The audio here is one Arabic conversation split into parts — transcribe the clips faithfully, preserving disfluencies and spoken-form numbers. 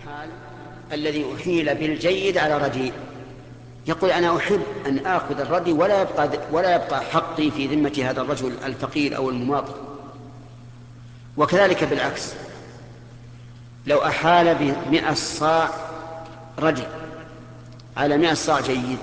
المحال الذي أحيل بالجيد على رديء، يقول أنا أحب أن آخذ الردي ولا يبقى, ولا يبقى حقي في ذمة هذا الرجل الفقير أو المماطل. وكذلك بالعكس، لو أحال بمئة صاع ردي على مئة صاع جيد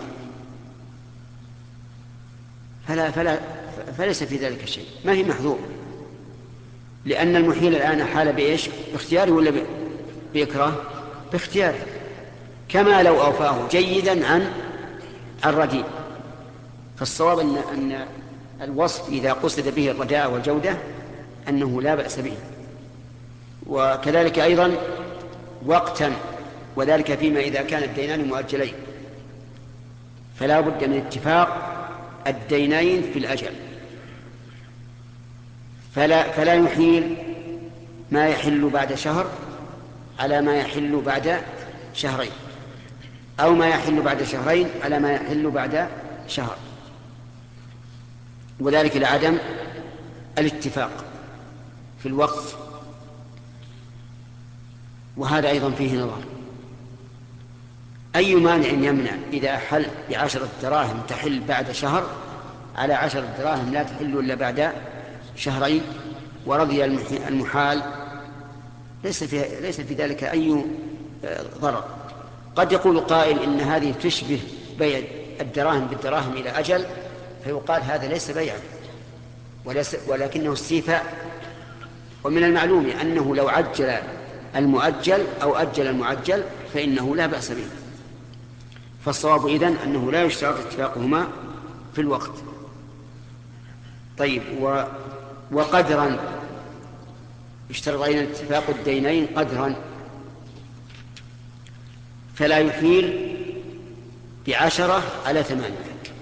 فلا فلا فليس في ذلك شيء، ما في محظور، لأن المحيل الآن حال بإيش؟ باختياره ولا بإكراه؟ باختياره، كما لو أوفاه جيدا عن الرديء. فالصواب أن, أن الوصف إذا قصد به الرداء والجودة أنه لا بأس به. وكذلك أيضا وقتا، وذلك فيما إذا كان الدينان مؤجلين، فلا بد من اتفاق الدينين في الأجل، فلا, فلا يحيل ما يحل بعد شهر على ما يحل بعد شهرين، أو ما يحل بعد شهرين على ما يحل بعد شهر، وذلك لعدم الاتفاق في الوقت. وهذا أيضا فيه نظر، أي مانع يمنع إذا أحل بعشرة دراهم تحل بعد شهر على عشرة دراهم لا تحل إلا بعد شهرين، ورضي المحال، ليس في, ليس في ذلك أي ضرر. قد يقول قائل إن هذه تشبه بيع الدراهم بالدراهم إلى أجل، فيقال هذا ليس بيعا ولكنه استيفاء. ومن المعلوم أنه لو عجل المؤجل أو أجل المعجل فإنه لا بأس به. فالصواب إذن أنه لا يشترط اتفاقهما في الوقت. طيب، و... وقدرا يشترط أيضا اتفاق الدينين قدرا، فلا يحيل بعشرة على ثمانية،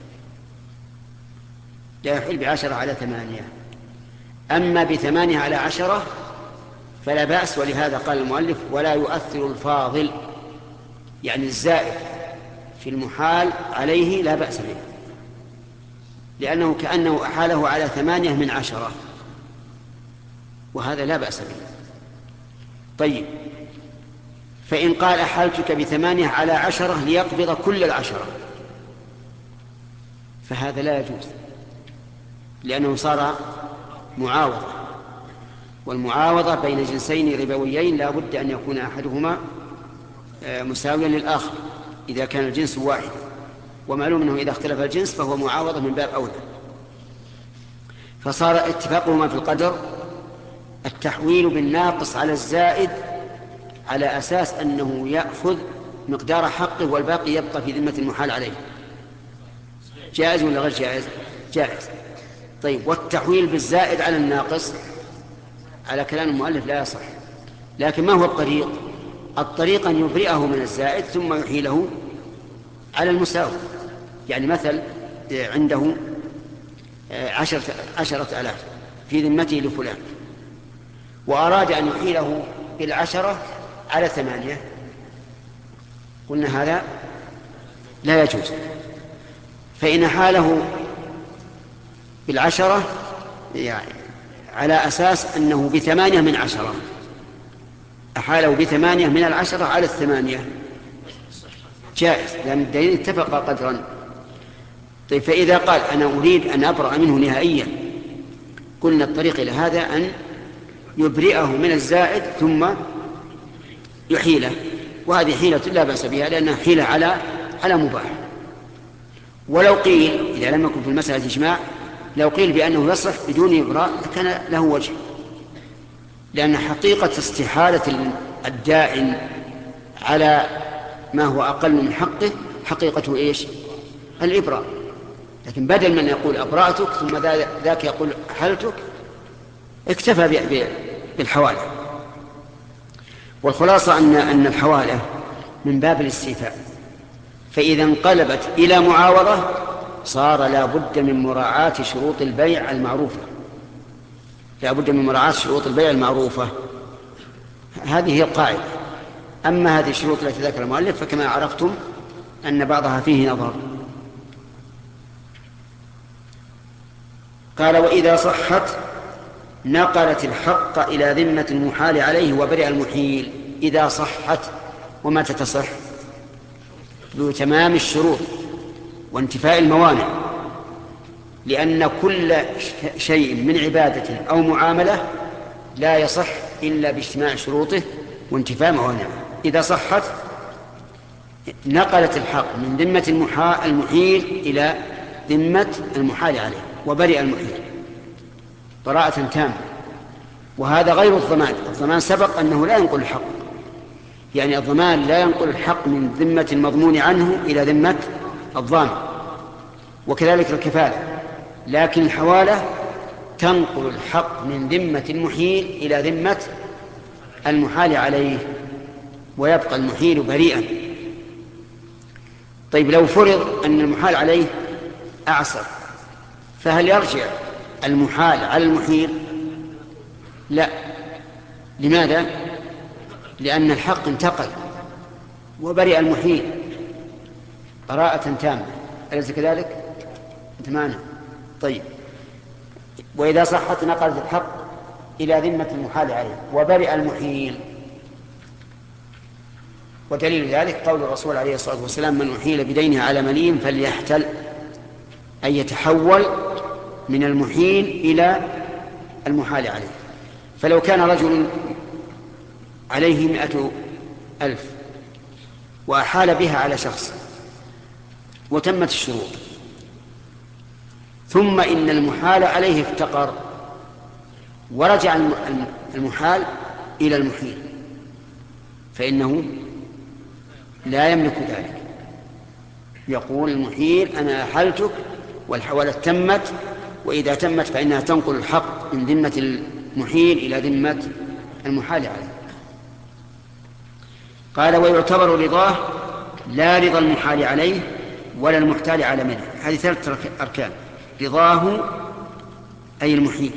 لا يحيل بعشرة على ثمانية. أما بثمانية على عشرة فلا بأس، ولهذا قال المؤلف ولا يؤثر الفاضل، يعني الزائد في المحال عليه لا بأس به، لأنه كأنه أحاله على ثمانية من عشرة، وهذا لا بأس به. طيب، فإن قال أحالتك بثمانية على عشرة ليقبض كل العشرة فهذا لا يجوز، لأنه صار معاوضة، والمعاوضة بين جنسين ربويين لا بد أن يكون أحدهما مساويا للآخر إذا كان الجنس واحد، ومعلوم أنه إذا اختلف الجنس فهو معاوضة من باب أولى. فصار اتفاقهما في القدر التحويل بالناقص على الزائد على أساس أنه يأخذ مقدار حقه والباقي يبقى في ذمة المحال عليه. جائز ولا غير جائز؟ جائز. طيب، والتحويل بالزائد على الناقص على كلام المؤلف لا يصح. لكن ما هو الطريق؟ الطريق أن يبرئه من الزائد ثم يحيله على المساوي. يعني مثل عنده عشرة, عشرة ألاف في ذمته لفلان، وأراد أن يحيله بالعشرة على ثمانية، قلنا هذا لا يجوز. فإن حاله بالعشرة يعني على أساس أنه بثمانية من عشرة، أحاله بثمانية من العشرة على الثمانية، جائز، لأن الدليل اتفق قدرا. طيب، فإذا قال أنا أريد أن أبرأ منه نهائيا، قلنا الطريق إلى هذا أن يبرئه من الزائد ثم يحيله، وهذه حيلة لا بأس بها لأنها حيلة على على مباح. ولو قيل إذا لم يكن في المسألة إجماع، لو قيل بأنه يصح بدون إبراء كان له وجه، لأن حقيقة استحالة الدائن على ما هو أقل من حقه حقيقته إيش؟ الإبراء. لكن بدل من يقول أبرأتك ثم ذاك يقول حلتك، اكتفى بالحوالة. والخلاصة أن أن الحوالة من باب الاستيفاء، فإذا انقلبت إلى معاوضة صار لا بد من مراعاة شروط البيع المعروفة، لا بد من مراعاة شروط البيع المعروفة. هذه هي القاعدة. أما هذه الشروط التي ذكر المؤلف فكما عرفتم أن بعضها فيه نظر. قال وإذا صحت نقلت الحق إلى ذمة المحال عليه وبرئ المحيل. إذا صحت ومتى تصح؟ بتمام الشروط وانتفاء الموانع، لأن كل شيء من عبادة أو معاملة لا يصح إلا باجتماع شروطه وانتفاء موانعه. إذا صحت نقلت الحق من ذمة المحيل إلى ذمة المحال عليه، وبرئ المحيل براءة تامة. وهذا غير الضمان. الضمان سبق أنه لا ينقل الحق، يعني الضمان لا ينقل الحق من ذمة المضمون عنه إلى ذمة الضامن، وكذلك الكفالة. لكن الحوالة تنقل الحق من ذمة المحيل إلى ذمة المحال عليه، ويبقى المحيل بريئا. طيب لو فرض أن المحال عليه أعسر، فهل يرجع المحال على المحيل؟ لا. لماذا؟ لأن الحق انتقل وبرئ المحيل براءة تامة، أليس كذلك؟ أنت معنا؟ طيب، وإذا صحت نقلت الحق إلى ذمة المحال عليه وبرئ المحيل. ودليل ذلك قول الرسول عليه الصلاة والسلام: من أحيل بدينه على مليم فليحتل، أن يتحول من المحيل إلى المحال عليه. فلو كان رجل عليه مئة ألف وأحال بها على شخص وتمت الشروط، ثم إن المحال عليه افتقر ورجع المحال إلى المحيل، فإنه لا يملك ذلك. يقول المحيل: أنا أحلتك والحوالة تمت، وإذا تمت فإنها تنقل الحق من ذمة المحيل إلى ذمة المحال عليه. قال: ويعتبر رضاه لا رضا المحال عليه ولا المحتال على منه. هذه ثلاثة أركان: رضاه أي المحيل،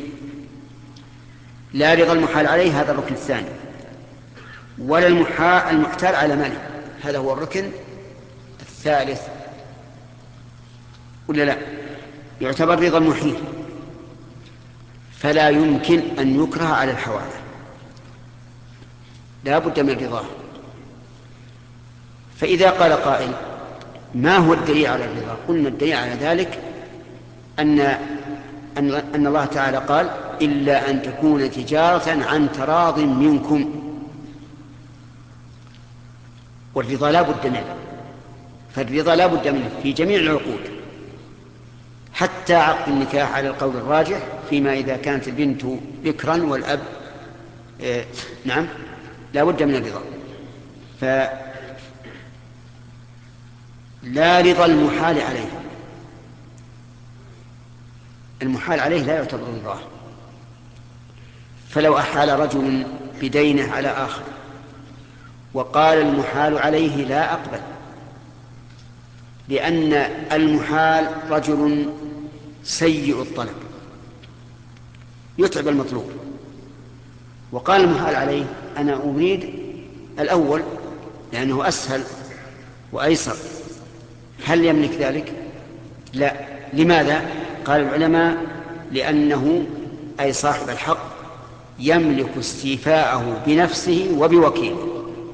لا رضا المحال عليه هذا الركن الثاني، ولا المحتال على منه هذا هو الركن الثالث. ولا لا؟ يعتبر رضا المحيل، فلا يمكن أن يكره على الحوالة، لا بد من رضاه. فإذا قال قائل: ما هو الدليل على الرضا؟ قلنا الدليل على ذلك أن أن أن الله تعالى قال: إلا أن تكون تجارة عن تراض منكم. والرضا لا بد منه، فالرضا لا بد منه في جميع العقود، حتى عقد النكاح على القول الراجح، فيما إذا كانت البنت بكرا والأب إيه نعم لا بد من الرضا. فلا رضا المحال عليه، المحال عليه لا يعتبر رضاه. فلو أحال رجل بدينه على آخر وقال المحال عليه لا أقبل، لأن المحال رجل سيء الطلب يتعب المطلوب، وقال المحال عليه: أنا أريد الأول لأنه أسهل وأيسر. هل يملك ذلك؟ لا. لماذا؟ قال العلماء: لأنه أي صاحب الحق يملك استيفاءه بنفسه وبوكيله،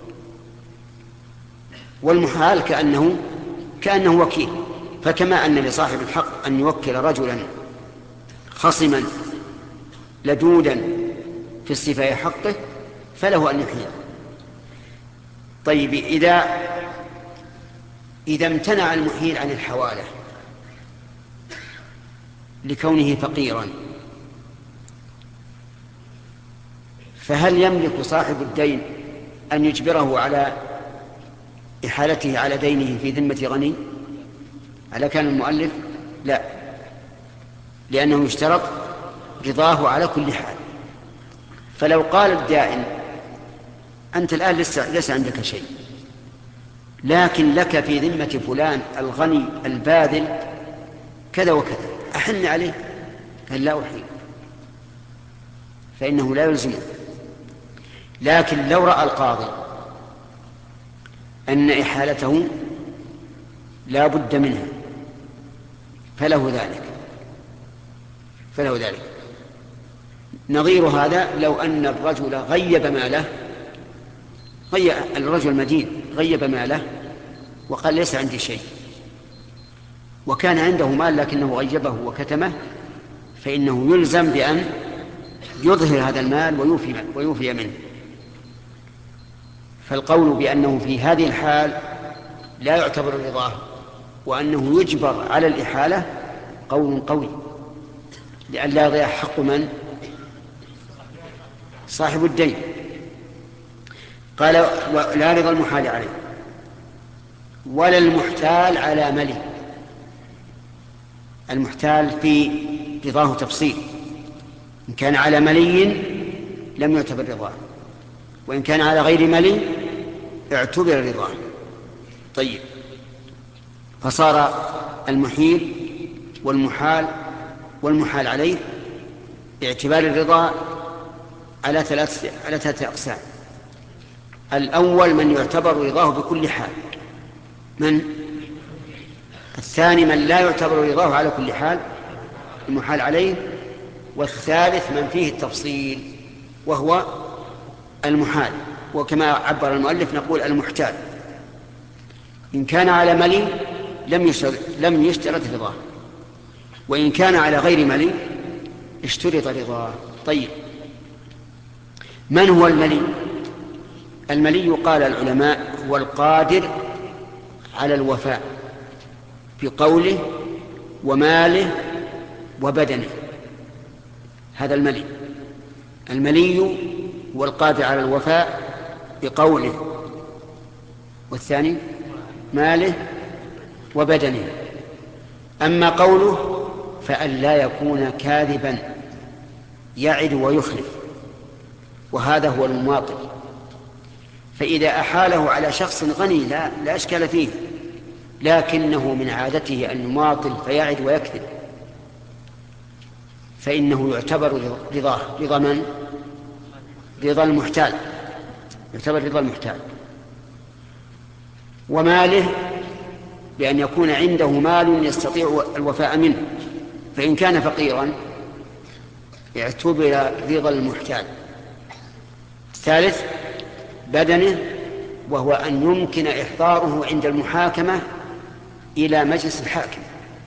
والمحال كأنه كأنه وكيل. فكما أن لصاحب الحق أن يوكل رجلا خصما لدودا في استيفاء حقه، فله أن يحيل. طيب، إذا إذا امتنع المحيل عن الحوالة لكونه فقيرا، فهل يملك صاحب الدين أن يجبره على إحالته على دينه في ذمة غني على كان المؤلف؟ لا، لأنه يشترط رضاه على كل حال. فلو قال الدائن: أنت الآن لسه, لسه عندك شيء، لكن لك في ذمة فلان الغني الباذل كذا وكذا، أحن عليه. قال: لا أحيل، فإنه لا يلزمه. لكن لو رأى القاضي أن إحالته لا بد منها فله ذلك فله ذلك نظير هذا: لو أن الرجل غيب ماله، غيب الرجل مدين غيب ماله وقال ليس عندي شيء، وكان عنده مال لكنه غيبه وكتمه، فإنه يلزم بأن يظهر هذا المال ويوفي, ويوفي منه. فالقول بأنه في هذه الحال لا يعتبر رضاه وأنه يجبر على الإحالة قول قوي، لأن لا يضيع حق من؟ صاحب الدين. قال لا رضا المحال عليه ولا المحتال على ملي. المحتال في رضاه تفصيل، إن كان على ملي لم يعتبر رضاه، وإن كان على غير ملي اعتبر رضاه. طيب، فصار المحيل والمحال والمحال عليه باعتبار الرضا على ثلاثة على ثلاثة أقسام. الأول من يعتبر رضاه بكل حال، من؟ الثاني من لا يعتبر رضاه على كل حال، المحال عليه. والثالث من فيه التفصيل وهو المحال، وكما عبر المؤلف نقول المحتال. إن كان على ملي لم يشترط لم يشترط رضاه، وإن كان على غير ملي اشترط رضاه. طيب، من هو الملي؟ الملي قال العلماء هو القادر على الوفاء بقوله وماله وبدنه، هذا الملي. الملي هو القادر على الوفاء بقوله، والثاني ماله وبدنه. أما قوله فأن لا يكون كاذبا يعد ويخلف، وهذا هو المماطل. فإذا أحاله على شخص غني لا, لا أشكال فيه، لكنه من عادته أن يماطل فيعد ويكذب، فإنه يعتبر رضاه رضا من؟ رضا المحتال، يعتبر رضا المحتال. وماله بأن يكون عنده مال يستطيع الوفاء منه، فإن كان فقيرا يعتبر رضا المحتال. الثالث بدنه، وهو أن يمكن إحضاره عند المحاكمة إلى مجلس الحاكم،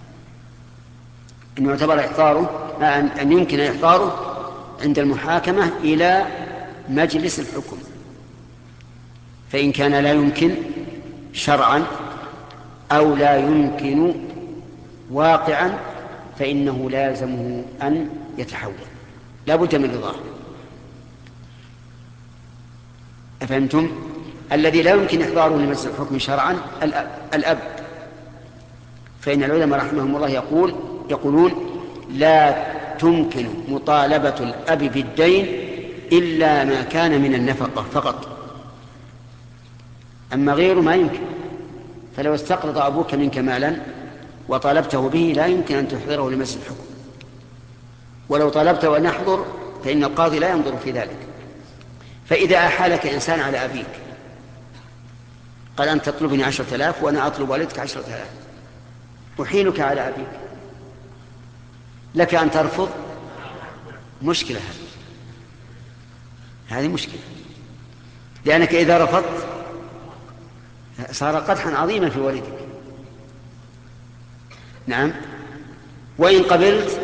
أن يعتبر إحضاره أن يمكن إحضاره عند المحاكمة إلى مجلس الحكم. فإن كان لا يمكن شرعا أو لا يمكن واقعا فإنه لازمه أن يتحول، لا بد من رضاه. أفهمتم؟ الذي لا يمكن إحضاره لمجلس الحكم شرعا الأب, الأب. فإن العلماء رحمهم الله يقول يقولون لا تمكن مطالبة الأب بالدين إلا ما كان من النفقة فقط، أما غيره ما يمكن. فلو استقرض أبوك منك مالا وطالبته به لا يمكن أن تحضره لمجلس الحكم، ولو طلبته أن يحضر فإن القاضي لا ينظر في ذلك. فإذا أحالك إنسان على أبيك قال أنت تطلبني عشرة آلاف وأنا أطلب والدك عشرة آلاف، أحيلك على أبيك، لك أن ترفض؟ مشكلة هذه هذه مشكلة، لأنك إذا رفضت صار قدحا عظيما في والدك. نعم، وإن قبلت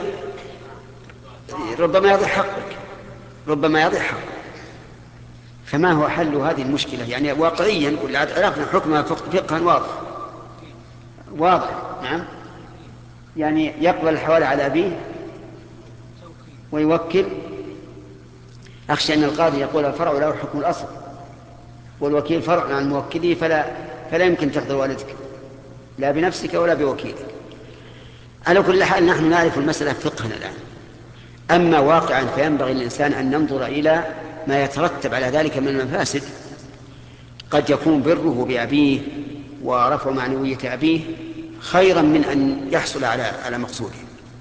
ربما يضيع حقك، ربما يضيع حقك. فما هو حل هذه المشكلة؟ يعني واقعيا عرفنا حكمها فقها واضح واضح. نعم، يعني يقبل الحوالي على أبيه ويوكل. أخشى أن القاضي يقول الفرع له حكم الأصل والوكيل فرع عن موكله، فلا, فلا يمكن تحضر والدك لا بنفسك ولا بوكيلك. على كل حال نحن نعرف المسألة فقهنا الآن. أما واقعا فينبغي الإنسان أن ننظر إلى ما يترتب على ذلك من المفاسد. قد يكون بره بأبيه ورفع معنوية أبيه خيرا من أن يحصل على على مقصوده.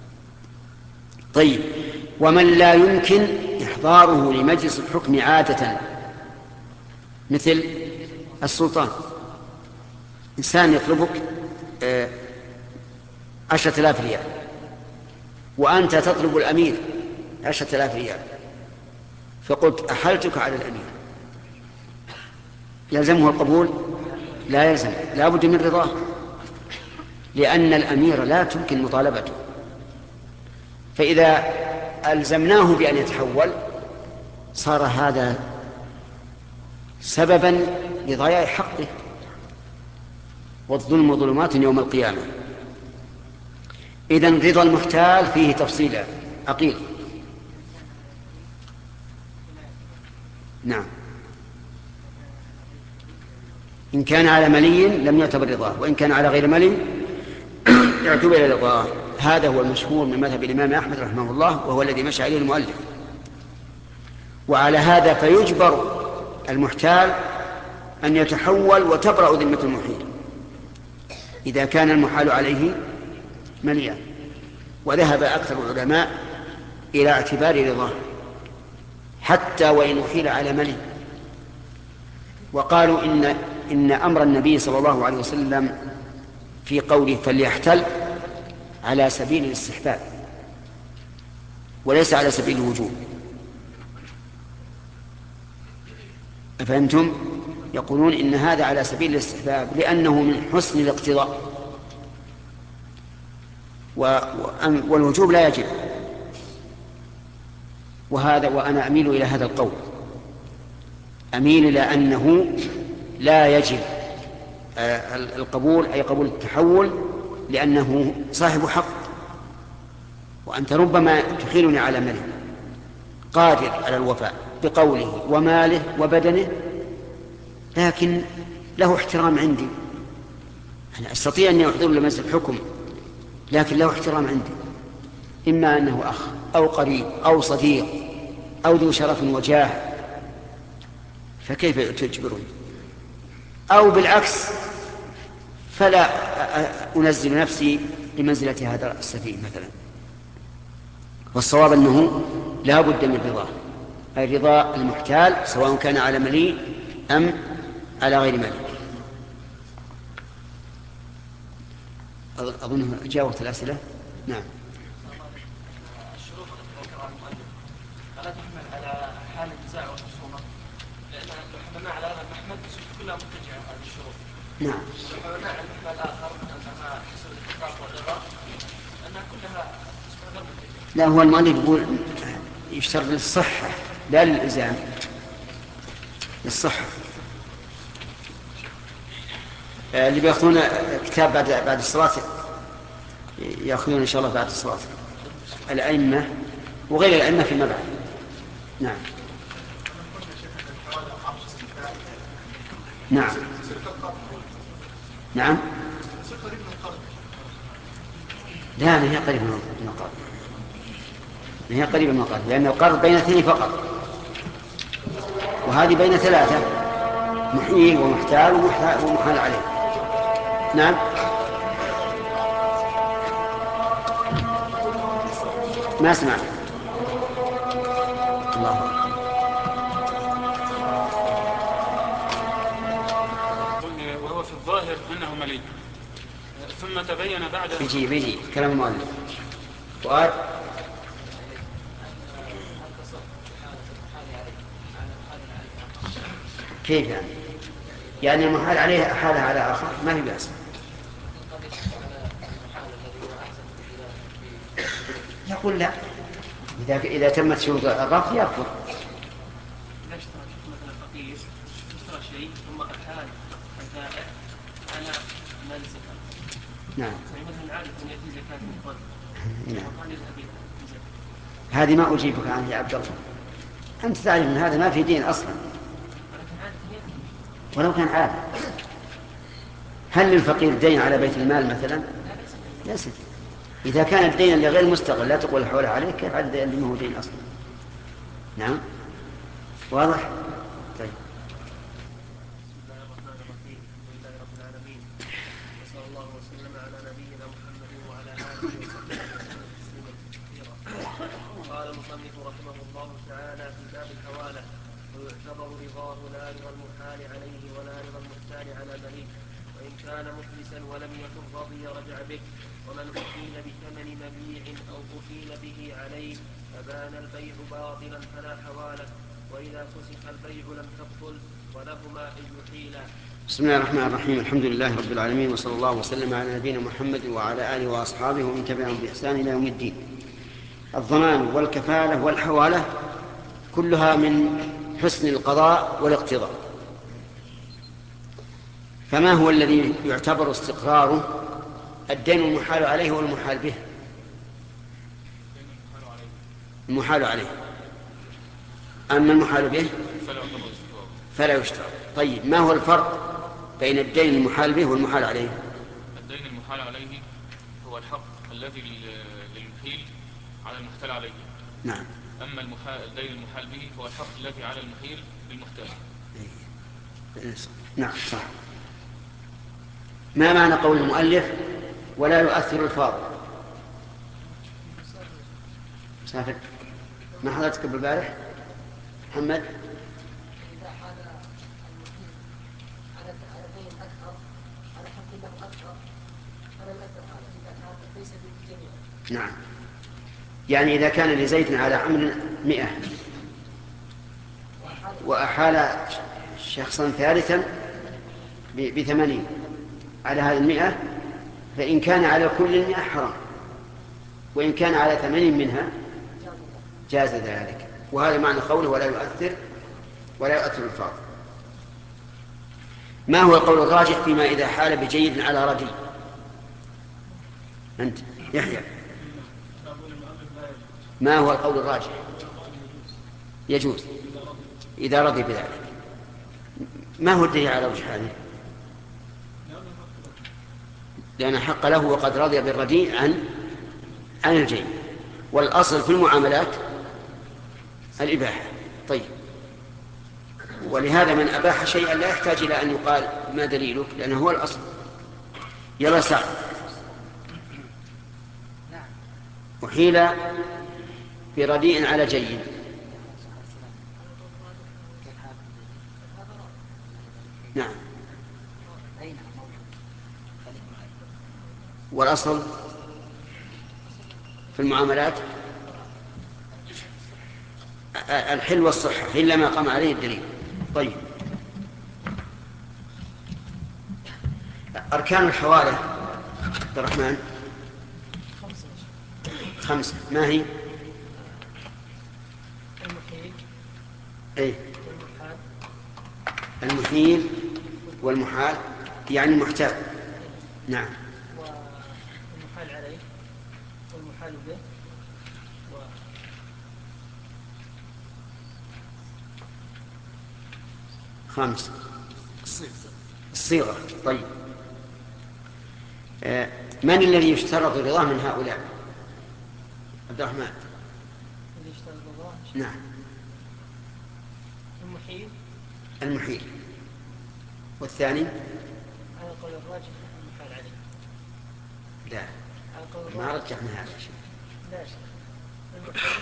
طيب، ومن لا يمكن إحضاره لمجلس الحكم عادة مثل السلطان، إنسان يطلبك عشرة آلاف ريال وأنت تطلب الأمير عشرة آلاف ريال، فقلت أحلتك على الأمير، يلزمه القبول؟ لا يلزم، لا بد من رضاه، لأن الأمير لا تمكن مطالبته. فإذا ألزمناه بأن يتحول صار هذا سببا لضياع حقه، والظلم ظلمات يوم القيامة. إذن رضا المحتال فيه تفصيلا عقيل. نعم، إن كان على ملي لم يعتبر رضاه، وإن كان على غير ملي يعتبر رضاه. هذا هو المشهور من مذهب الإمام أحمد رحمه الله، وهو الذي مشى عليه المؤلف. وعلى هذا فيجبر المحتال أن يتحول وتبرأ ذمة المحيل إذا كان المحال عليه مليا. وذهب أكثر العلماء إلى اعتبار رضاه حتى وإن أحيل على ملي، وقالوا إن, إن أمر النبي صلى الله عليه وسلم في قوله فليحتل على سبيل الاستحباب وليس على سبيل الوجوب. أفهمتم؟ يقولون إن هذا على سبيل الاستحباب لأنه من حسن الاقتضاء، والوجوب لا يجب. وهذا وأنا أميل إلى هذا القول، أميل إلى أنه لا يجب القبول، أي قبول التحول، لأنه صاحب حق. وأنت ربما تحيلني على ملك قادر على الوفاء بقوله وماله وبدنه، لكن له احترام عندي، أنا أستطيع أن أحضر لمجلس الحكم، لكن له احترام عندي، إما أنه أخ أو قريب أو صديق أو ذو شرف وجاه، فكيف تجبرون؟ أو بالعكس فلا أنزل نفسي لمنزلة هذا السفيه مثلا. والصواب أنه لا بد من رضاه، أي رضا المحتال سواء كان على ملي أم على غير ملي. أظن جاوبت الأسئلة. نعم. الشروط ألا تحمل على حال النزاع والخصومة؟ لأن لو حملنا على هذا المحمل كلها متجهة على الشروط. نعم. لو حملنا على المحمل الآخر أنها حسب الاتفاق والرضا أنها كلها غير متجهة. لا، هو المؤلف يقول يشترط للصحة لا للإلزام، للصحة. اللي بيأخذون كتاب بعد بعد الصلاة يأخذون إن شاء الله بعد الصلاة، الأئمة وغير الأئمة فيما بعد. نعم. نعم. نعم. لا، ما هي قريبة من القرض، ما هي قريبة من القرض، لأن القرض بين اثنين فقط، وهذه بين ثلاثة، محيل ومحتال ومحال عليه. نعم. ما سمعت. الله. وهو في الظاهر أنه مليء، ثم تبين بعد بيجي بيجي كلام المؤلف. فؤاد. كيف يعني؟ يعني المحال عليه حالة على آخر ما هي بأس. يقول لا، إذا إذا تمت شروط الرفض يرفض. إذا اشترى مثلا فقير اشترى شيء ثم أحال البائع على مال الزكاة. نعم. مثلا عادة أن يأتي زكاة من قبل. نعم. هذه ما أجيبك عنها يا عبد الله، أنت تعرف أن هذا ما في دين أصلا، ولو كان عادة. هل للفقير دين على بيت المال مثلا؟ لا سيد. إذا كان الدين لغير مستقل لا تقول حوله عليه، كيف عاد الدين اللي ما هو دين أصلا؟ نعم. واضح؟ طيب. بسم الله الرحمن الرحيم. الحمد لله رب العالمين، وصلى الله وسلم على نبينا محمد وعلى آله وصحبه وسلم تسليما كثيرا. قال المصنف رحمه الله تعالى في باب الحوالة: ويعتبر رضاه لا رضا المحال عليه ولا رضا المحتال على مليك، وإن كان مفلسا ولم يكن رضي رجع به. ومن أكيل بثمن مبيع أو أكيل به عليه فبان البيع باطلا فلا حوالة، وإذا فسخ البيع لم تبطل ولهما أن يحيلا. بسم الله الرحمن الرحيم. الحمد لله رب العالمين، وصلى الله وسلم على نبينا محمد وعلى آله وأصحابه ومن تبعهم بإحسان إلى يوم الدين. الضمان والكفالة والحوالة كلها من حسن القضاء والاقتضاء. فما هو الذي يعتبر استقراره؟ الدين المحال عليه والمحال به. المحال عليه، أما المحال به فلا يشترط. طيب، ما هو الفرق بين الدين المحال به والمحال عليه؟ الدين المحال عليه هو الحق الذي للمحيل على المحتال عليه. نعم. أما المحال الدين المحال به هو الحق الذي على المحيل للمحتال. نعم صح. ما معنى قول المؤلف ولا يؤثر الفاضل؟ مسافر ما حضرتك بالبارح محمد؟ نعم، يعني إذا كان لزيد على عمر مئة وأحال شخصا ثالثا بثمانين على هذه المئة، فإن كان على كل المئة حرام، وإن كان على ثمانين منها جاز ذلك. وهذا معنى قوله ولا يؤثر ولا يؤثر الفاضل. ما هو القول الراجح فيما إذا حال بجيد على ردي؟ أنت يحيى، ما هو القول الراجح؟ يجوز إذا رضي بذلك. ما هو الدليل على وجه هذا؟ لأن حق له وقد رضي بالرديء عن عن الجيد، والأصل في المعاملات الإباحة. طيب، ولهذا من أباح شيئا لا يحتاج إلى أن يقال ما دليلك، لأنه هو الأصل. يلا سعد. وحيل برديء على جيد. نعم. والأصل في المعاملات الحل والصحة إلا ما قام عليه الدليل. طيب، أركان الحوالة عبد الرحمن خمسة. ما هي؟ المحيل أي والمحال. المحيل والمحال يعني المحتال. نعم. والمحال عليه والمحال به و... خامس الصيغة. طيب، آه من الذي يشترط رضاه من هؤلاء؟ عبد الرحمن. الذي يشترط رضاه؟ نعم. المحيل. المحيل. والثاني؟ على قول الراجح المحال عليه. لا، على قول ما رجحنا هذا الشيء. لا شيء. المحيل.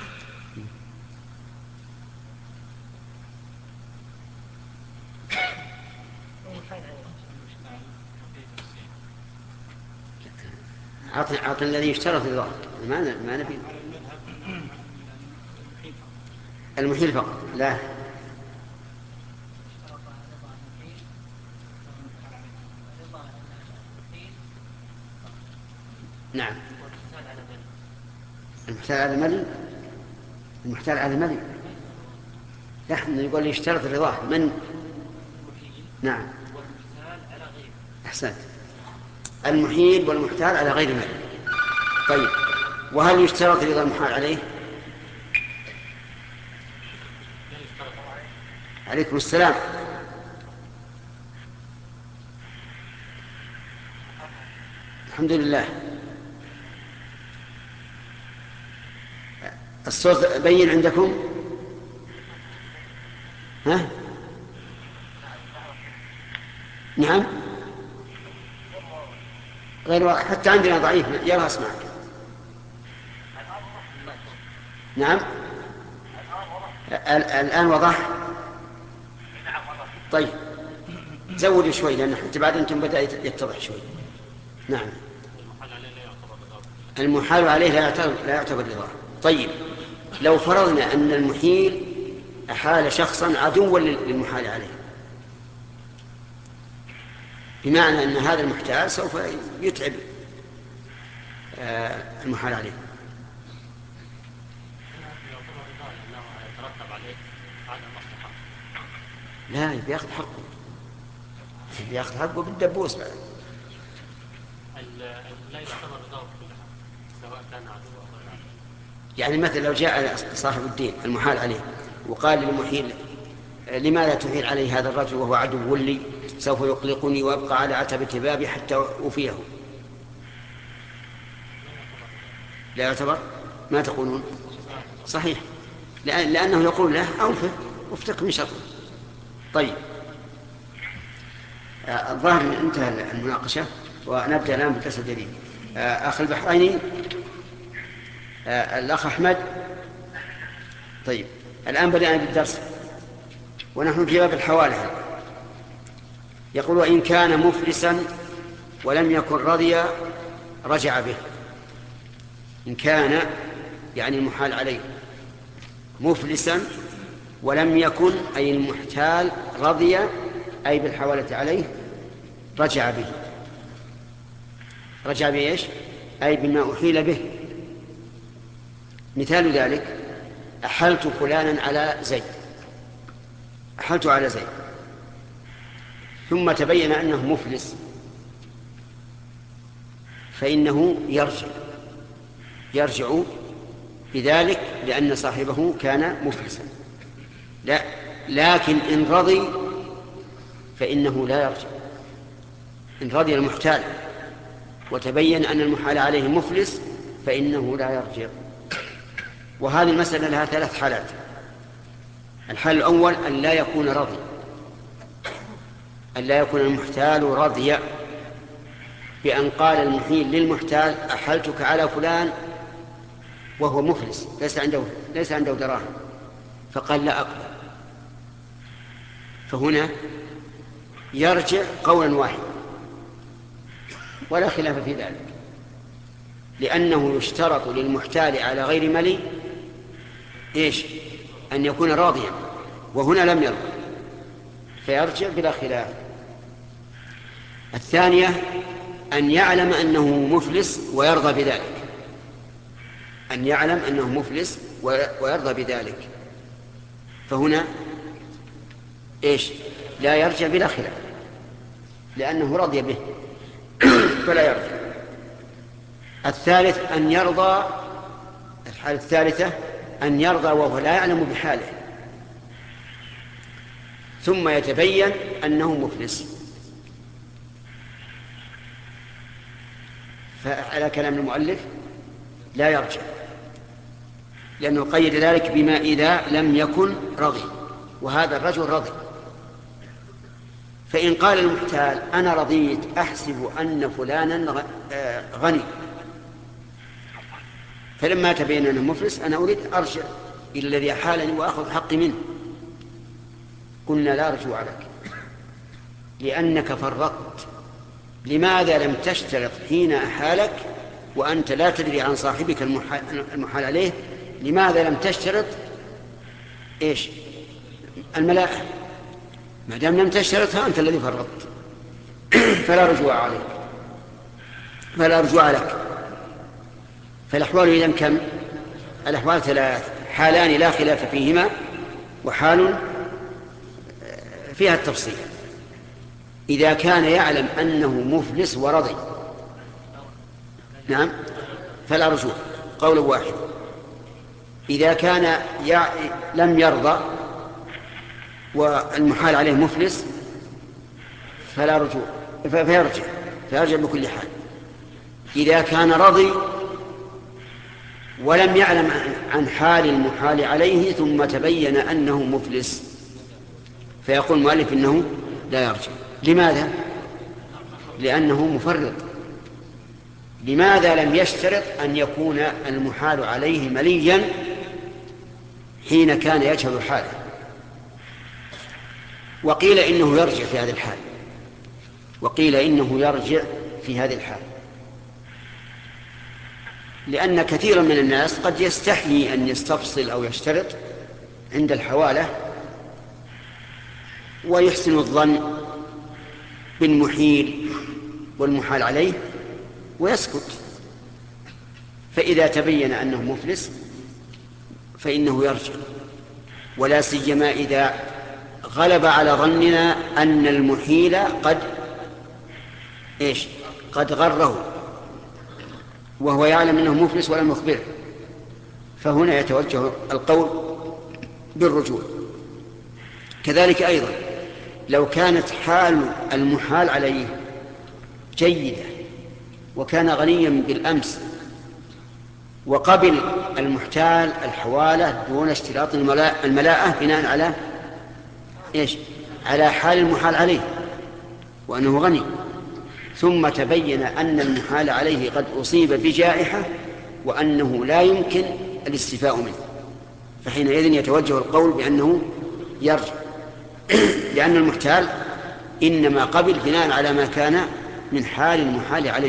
عطنا عطنا الذي يشترط رضاه. ما ما نبي المحيل فقط. لا، نعم. المحتال على ملي. المحتال على ملي. نحن يقول لي يشترط رضاه من؟ نعم. أحسنت. المحيل والمحتال على غير ملي. طيب، وهل يشترط رضا المحال عليه؟ عليكم السلام. الحمد لله. الصوت بين عندكم؟ ها؟ نعم، غير واضح. حتى عندنا ضعيف. يلا اسمعك. نعم، الآن وضح. طيب، زودوا شوي لأن حتى بعد أنتم بدأ يتضح شوي. نعم. المحال عليه لا يعتبر لا يعتبر رضاه. طيب، لو فرضنا أن المحيل أحال شخصا عدوا للمحال عليه بمعنى أن هذا المحتال سوف يتعب المحال عليه. لا بياخذ حقه بياخذ حقه بالدبوس بعد. لا يعتبر رضاه بكل حق سواء كان عدو أو غير عدو. يعني مثلا لو جاء صاحب الدين المحال عليه وقال للمحيل لماذا تحيل عليه هذا الرجل وهو عدو لي سوف يقلقني وأبقى على عتبة بابي حتى أوفيه، لا يعتبر؟ ما تقولون؟ صحيح، لأنه يقول له أوفه وافتك من شره. طيب الظاهر انتهى المناقشة ونبدأ الآن بالدرس الجديد. أخ البحريني الأخ أحمد. طيب الآن بدأنا بالدرس ونحن في باب الحوالة. يقول وإن كان مفلسا ولم يكن رضي رجع به. إن كان يعني المحال عليه مفلسا ولم يكن أي المحتال رضي أي بالحوالة عليه رجع به. رجع به إيش؟ أي بما أحيل به. مثال ذلك أحلت فلانا على زيد، أحلت على زيد ثم تبين أنه مفلس فإنه يرجع يرجع بذلك لأن صاحبه كان مفلسا. لا لكن إن رضي فإنه لا يرجع. إن رضي المحتال وتبين أن المحال عليه مفلس فإنه لا يرجع. وهذه المسألة لها ثلاث حالات. الحال الأول أن لا يكون رضي، أن لا يكون المحتال رضي بأن قال المحيل للمحتال أحلتك على فلان وهو مفلس ليس عنده ليس عنده دراهم فقال لا أقبل، فهنا يرجع قولا واحدا ولا خلاف في ذلك، لأنه يشترط للمحتال على غير ملي إيش؟ أن يكون راضيا، وهنا لم يرضى فيرجع بلا خلاف. الثانية أن يعلم أنه مفلس ويرضى بذلك، أن يعلم أنه مفلس ويرضى بذلك، فهنا إيش؟ لا يرجع بلا خلاف لأنه رضي به فلا يرجع. الثالث أن يرضى، الحالة الثالثة أن يرضى وهو لا يعلم بحاله ثم يتبين أنه مفلس، فعلى كلام المؤلف لا يرجع لأنه قيد ذلك بما إذا لم يكن رضي، وهذا الرجل رضي. فإن قال المحتال أنا رضيت أحسب أن فلانا غني فلما تبين أنه مفلس أنا أريد أرجع إلى الذي أحالني وأخذ حقي منه، قلنا لا رجوع لك لأنك فرطت. لماذا لم تشترط حين أحالك وأنت لا تدري عن صاحبك المحال عليه؟ لماذا لم تشترط إيش؟ الملاءة؟ ما دام لم تشترطها أنت الذي فرطت فلا رجوع عليك فلا رجوع لك. فالأحوال إذن كم؟ الأحوال ثلاث، حالان لا خلاف فيهما وحال فيها التفصيل. إذا كان يعلم أنه مفلس ورضي نعم فلا رجوع قول واحد. إذا كان يع... لم يرضى والمحال عليه مفلس فلا رجوع فيرجع فيرجع بكل حال. إذا كان رضي ولم يعلم عن حال المحال عليه ثم تبين أنه مفلس فيقول المؤلف إنه لا يرجع. لماذا؟ لأنه مفرط. لماذا لم يشترط أن يكون المحال عليه مليا حين كان يجهل حاله؟ وقيل إنه يرجع في هذه الحال وقيل إنه يرجع في هذه الحال لأن كثيرا من الناس قد يستحيي أن يستفصل أو يشترط عند الحوالة ويحسن الظن بالمحيل والمحال عليه ويسكت. فإذا تبين أنه مفلس فإنه يرجع، ولا سيما إذا غلب على ظننا أن المحيل قد إيش قد غره وهو يعلم أنه مفلس ولم يخبره، فهنا يتوجه القول بالرجوع. كذلك أيضا لو كانت حال المحال عليه جيدة وكان غنيا بالأمس وقبل المحتال الحوالة دون اشتراط الملاءة بناء على إيش على حال المحال عليه وأنه غني، ثم تبين أن المحال عليه قد أصيب بجائحة وأنه لا يمكن الاستيفاء منه، فحينئذ يتوجه القول بأنه يرجع، لأن المحتال إنما قبل بناء على ما كان من حال المحال عليه.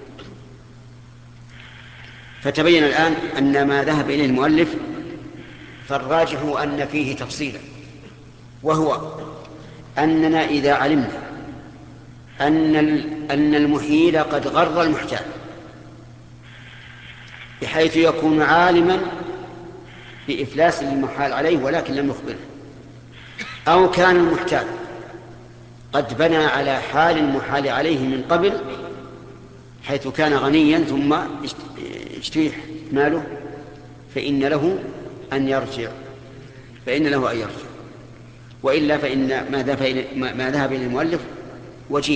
فتبين الآن أن ما ذهب إليه المؤلف فالراجح أن فيه تفصيلا، وهو أننا إذا علمنا أن أن المحيل قد غر المحتال بحيث يكون عالما بإفلاس المحال عليه ولكن لم يخبره، أو كان المحتال قد بنى على حال المحال عليه من قبل حيث كان غنيا ثم اجتيح ماله، فإن له أن يرجع فإن له أن يرجع وإلا فإن ما ذهب إلى المؤلف وجيه،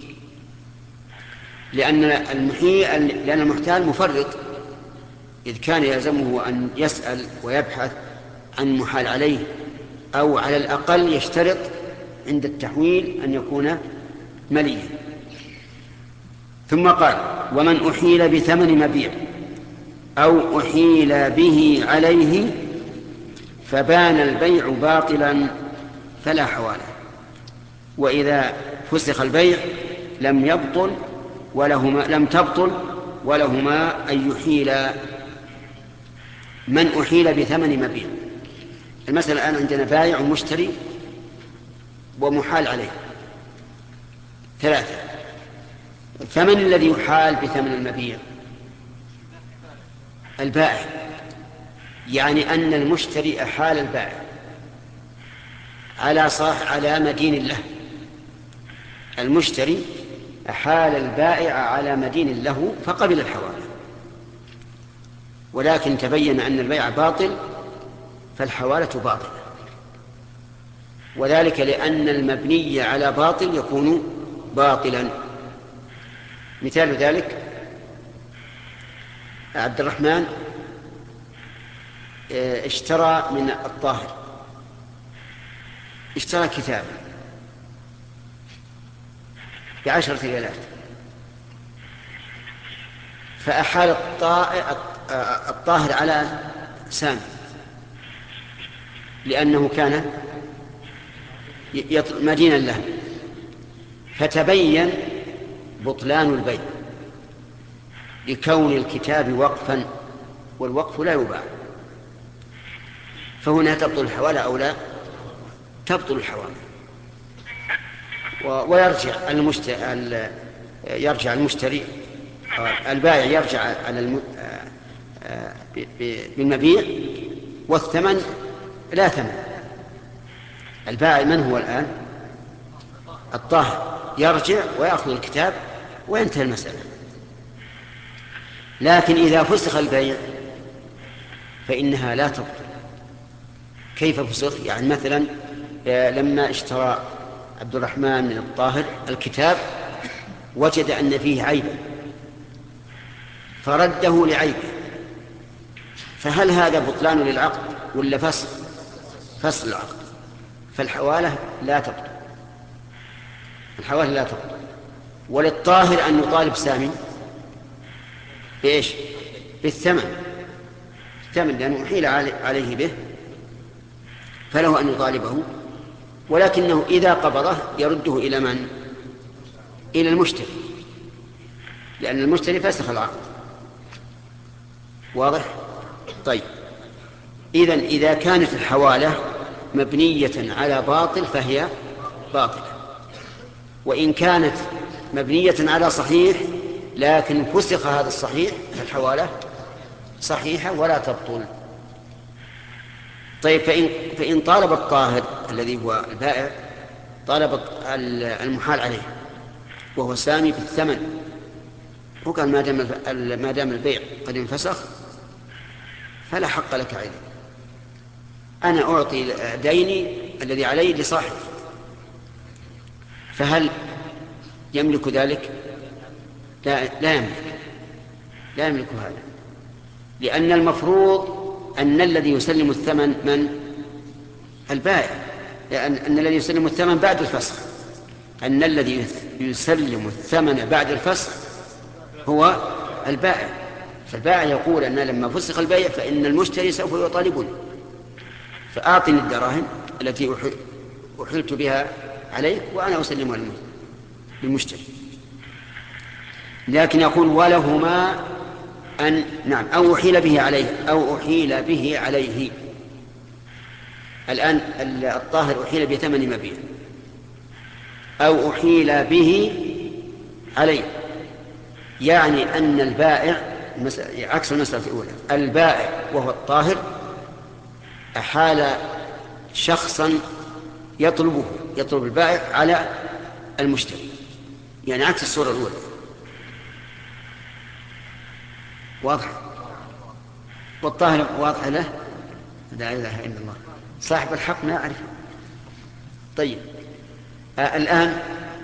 لأن المحيل لأن المحتال مفرط، إذ كان يلزمه أن يسأل ويبحث عن محال عليه، أو على الأقل يشترط عند التحويل أن يكون مليا. ثم قال: ومن أحيل بثمن مبيع أو أحيل به عليه فبان البيع باطلا فلا حواله. وإذا فسخ البيع لم يبطل ولهما لم تبطل ولهما أن يحيل من أحيل بثمن مبيع. المسألة الآن عندنا بائع ومشتري ومحال عليه ثلاثة. فمن الذي يحال بثمن المبيع؟ البائع، يعني أن المشتري أحال البائع على صاح على مدين له. المشتري أحال البائع على مدين له فقبل الحوالة، ولكن تبين أن البيع باطل فالحوالة باطلة، وذلك لأن المبني على باطل يكون باطلا. مثال ذلك عبد الرحمن اشترى من الطاهر اشترى كتابا بعشرة ريالات، فأحال الطاهر على سامي لأنه كان مدينا له، فتبين بطلان البيع لكون الكتاب وقفا، والوقف لا يباع، فهنا تبطل الحوالة أو لا تبطل الحوالة. ويرجع المشتري يرجع المشتري البائع يرجع على الم... بالمبيع والثمن لا ثمن. البائع من هو الآن؟ الطاهر، يرجع ويأخذ الكتاب وينتهي المسألة. لكن إذا فسخ البيع فإنها لا تبطل. كيف فسخ؟ يعني مثلا لما اشترى عبد الرحمن من الطاهر الكتاب وجد أن فيه عيبا فرده لعيبه، فهل هذا بطلان للعقد ولا فصل؟ فصل العقد. فالحوالة لا تبطل، الحوالة لا تبطل. وللطاهر أن يطالب سامي بإيش؟ بالثمن، الثمن لأنه أحيل عليه به، فله أن يطالبه، ولكنه إذا قبضه يرده إلى من؟ إلى المشتري، لأن المشتري فسخ العقد. واضح؟ طيب، إذن إذا كانت الحوالة مبنية على باطل فهي باطلة، وإن كانت مبنية على صحيح لكن فسخ هذا الصحيح فالحوالة صحيحة ولا تبطل. طيب فإن, فإن طالب الطاهر الذي هو البائع طالب المحال عليه وهو سامي بالثمن وقال ما دام ما دام البيع قد انفسخ فلا حق لك عليه، أنا أعطي ديني الذي علي لصاحب، فهل يملك ذلك؟ لا, لا يملك لا يملك هذا، لأن المفروض أن الذي يسلم الثمن من؟ البائع، لأن أن الذي يسلم الثمن بعد الفسخ، أن الذي يسلم الثمن بعد الفسخ هو البائع. فالبائع يقول أن لما فسخ البيع فإن المشتري سوف يطالبني فأعطني الدراهم التي أحلت بها عليك وأنا أسلمها للمشتري. لكن يقول ولهما أن نعم أو أحيل به عليه أو أحيل به عليه. الآن الطاهر أحيل بثمن مبيع أو أحيل به عليه، يعني أن البائع عكس المسألة الأولى، البائع وهو الطاهر أحال شخصا يطلبه يطلب البائع على المشتري، يعني عكس الصورة الأولى. واضح؟ والطاهر واضح له؟ لا إله إلا الله، صاحب الحق ما أعرف. طيب آه الآن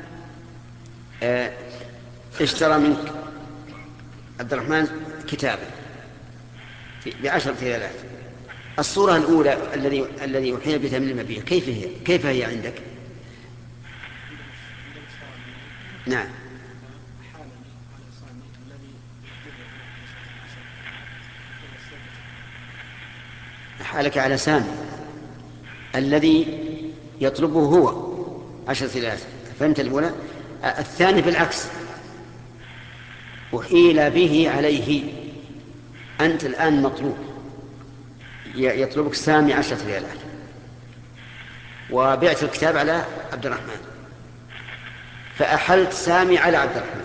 آه اشترى منك عبد الرحمن كتابا بعشرة ريالات. الصورة الأولى الذي الذي أحيل بثمن المبيع كيف هي؟ كيف هي عندك؟ نعم. حالك على سامي الذي يطلبه هو عشرة ريالات، فهمت الأولى؟ الثاني بالعكس، أحيل به عليه، أنت الآن مطلوب يطلبك سامي عشرة ريالات وبعت الكتاب على عبد الرحمن فأحلت سامي على عبد الرحمن.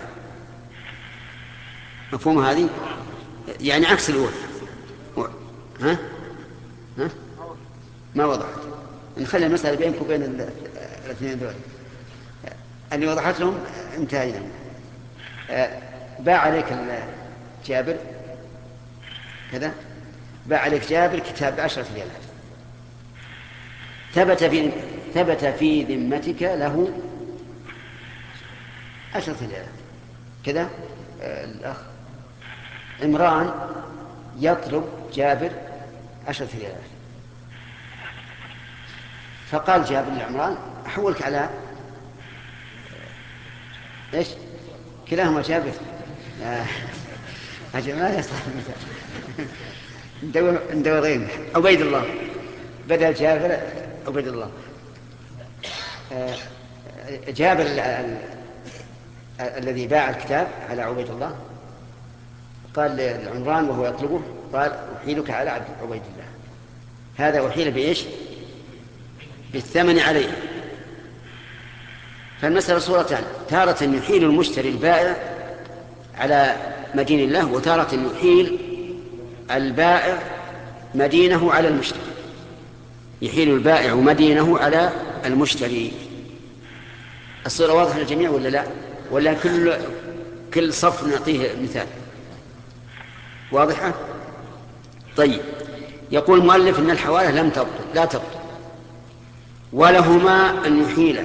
مفهوم هذه؟ يعني عكس الأولى. ها؟ ها؟ ما وضحت. نخلي المسألة بينك وبين الاثنين دول اللي وضحت لهم انتهينا. باع عليك جابر كذا، باع عليك جابر كتاب بعشرة ريالات، ثبت في ثبت في ذمتك له عشرة ريالات كذا. الأخ عمران يطلب جابر عشرة ريالات، فقال جابر لعمران أحولك على إيش؟ كلاهما جابر. أجل ما يصلح ندور ندور غيره. عبيد الله بدل جابر عبيد الله. جابر الذي باع الكتاب على عبيد الله قال لعمران وهو يطلبه قال أحيلك على عبيد الله. هذا أحيل بإيش؟ بالثمن عليه. فالمسألة صورتان، تارة يحيل المشتري البائع على مدين الله، وتارة يحيل البائع مدينه على المشتري، يحيل البائع مدينه على المشتري. الصورة واضحة للجميع ولا لا؟ ولا كل كل صف نعطيه مثال؟ واضحة؟ طيب يقول المؤلف إن الحوالة لم تبطل لا تبطل، ولهما أن يحيل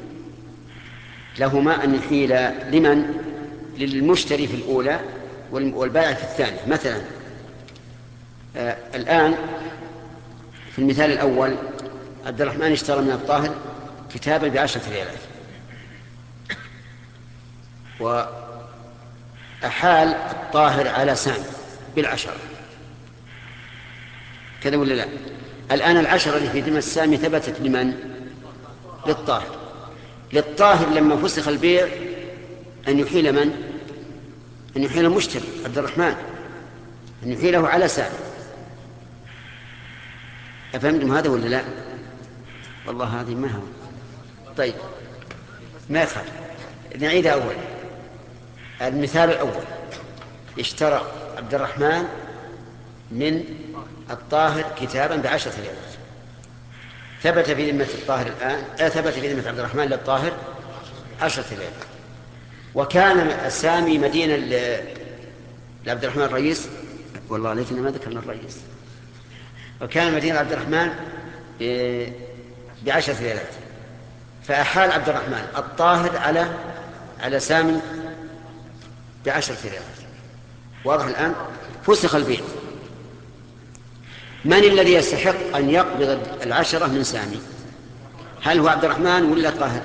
لهما أن يحيل لمن؟ للمشتري في الأولى والبائع في الثانية. مثلا آه الآن في المثال الأول عبد الرحمن اشترى من الطاهر كتابا بعشرة ريالات وأحال الطاهر على سامي بالعشرة كذا ولا لا؟ الآن العشرة اللي في ذمة السامي ثبتت لمن؟ للطاهر. للطاهر لما فسخ البيع أن يحيل من؟ أن يحيل المشتري عبد الرحمن، أن يحيله على سامي. أفهمتم هذا ولا لا؟ والله هذه ما هو. طيب ما يخالف. نعيد أول. المثال الأول: اشترى عبد الرحمن من الطاهر كتابا بعشرة ريالات. ثبت في ذمة الطاهر الآن آه ثبت في ذمة عبد الرحمن للطاهر عشرة ريالات. وكان السامي مدينة لعبد الرحمن الرئيس، والله ليتنا ما ذكرنا الرئيس. وكان مدينة عبد الرحمن بعشرة ريالات، فأحال عبد الرحمن الطاهر على على سامي بعشرة ريالات. واضح الآن؟ فسخ البيع. من الذي يستحق أن يقبض العشرة من سامي؟ هل هو عبد الرحمن ولا طاهر؟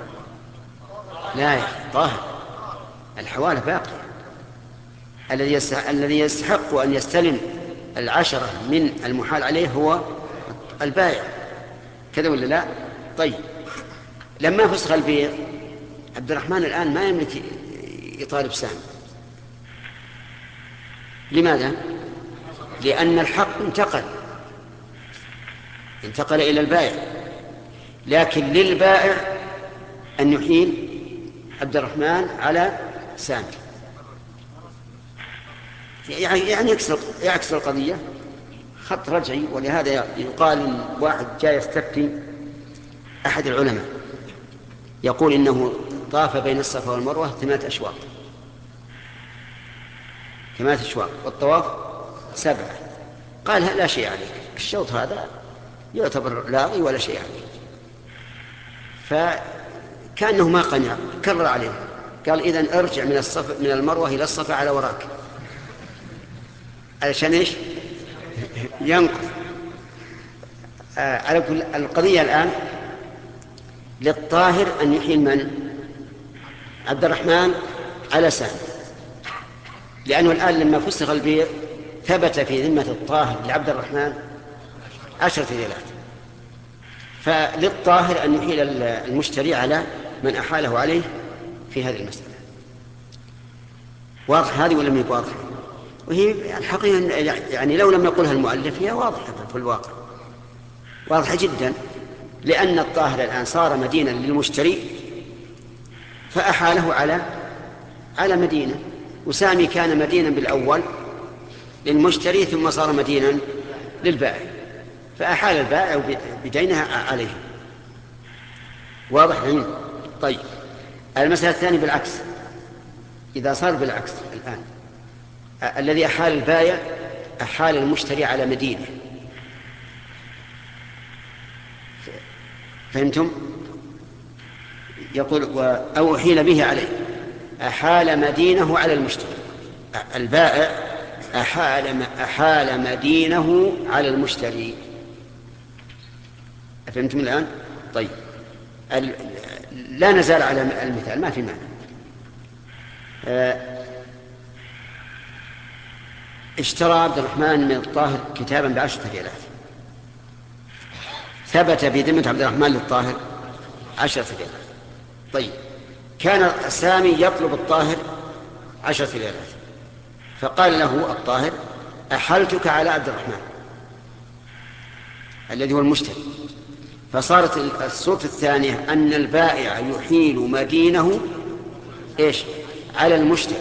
لا يا طاهر، الحوالة باقية. الذي الذي يستحق أن يستلم العشرة من المحال عليه هو البائع، كذا ولا لا؟ طيب، لما فسخ البيع عبد الرحمن الآن ما يملك يطالب سامي. لماذا؟ لأن الحق انتقل انتقل إلى البائع، لكن للبائع أن يحيل عبد الرحمن على سامي، يعني يكسر يعكس القضية خط رجعي. ولهذا يقال إن واحد جاء يستفتي أحد العلماء يقول إنه طاف بين الصفا والمروة ثمانية أشواط ثمانية أشواط والطواف سبعة. قال لا شيء عليك، الشوط هذا يعتبر لاغي ولا شيء عليك. فكأنه ما قنع، كرر عليه، قال إذن ارجع من الصفا من المروة إلى الصفا على وراك، علشان إيش؟ ينقض. آه على كل القضية الآن للطاهر أن يحيل من؟ عبد الرحمن على سامي، لأنه الآن لما فسخ البيع ثبت في ذمة الطاهر لعبد الرحمن عشرة ريالات، فللطاهر أن يحيل المشتري على من أحاله عليه في هذه المسألة. واضح هذه ولا مش واضح؟ وهي الحقيقة يعني لو لم يقولها المؤلف هي واضحة في الواقع، واضحة جدا، لأن الطاهر الآن صار مدينا للمشتري فأحاله على على مدينة، وسامي كان مدينا بالأول للمشتري ثم صار مدينا للبائع، فأحال البائع بدينها عليه. واضح يعني؟ طيب، المسألة الثانية بالعكس. إذا صار بالعكس الآن الذي أحال البائع أحال المشتري على مدينة، فهمتم؟ يقول أو أحيل به عليه، أحال مدينه على المشتري. البائع أحال أحال مدينه على المشتري. فهمتم الآن؟ طيب، لا نزال على المثال، ما في معنى. اشترى عبد الرحمن من الطاهر كتابا بعشرة ريالات، ثبت في ذمة عبد الرحمن للطاهر عشرة ريالات. طيب، كان سامي يطلب الطاهر عشرة ريالات، فقال له الطاهر أحلتك على عبد الرحمن الذي هو المشتري. فصارت الصورة الثانية أن البائع يحيل مدينه إيش؟ على المشتري.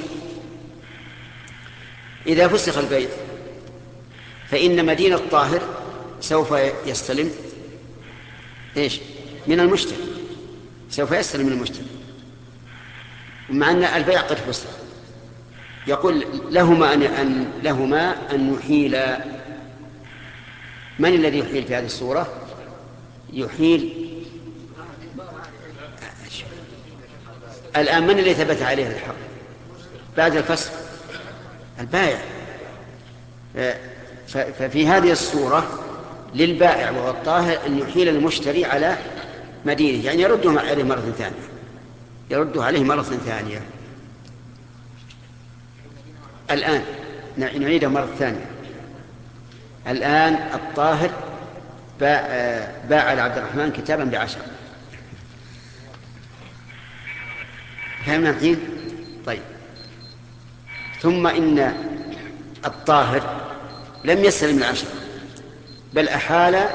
إذا فسخ البيع فإن مدين الطاهر سوف يستلم إيش؟ من المشتري، سوف يستلم من المشتري، مع أن البيع قد فسخ. يقول لهما أن, أن لهما أن يحيل. من الذي يحيل في هذه الصورة؟ يحيل الآن من الذي ثبت عليه الحق بعد الفسخ؟ البائع. ففي هذه الصورة للبائع وهو الطاهر أن يحيل المشتري على مدينه، يعني يرده عليه مرة ثانية، يرده عليه مرة ثانية. الآن نعيده مرة ثانية. الآن الطاهر باع لعبد الرحمن كتابا بعشرة. فهمنا الحين؟ طيب، ثم إن الطاهر لم يستلم العشرة بل أحال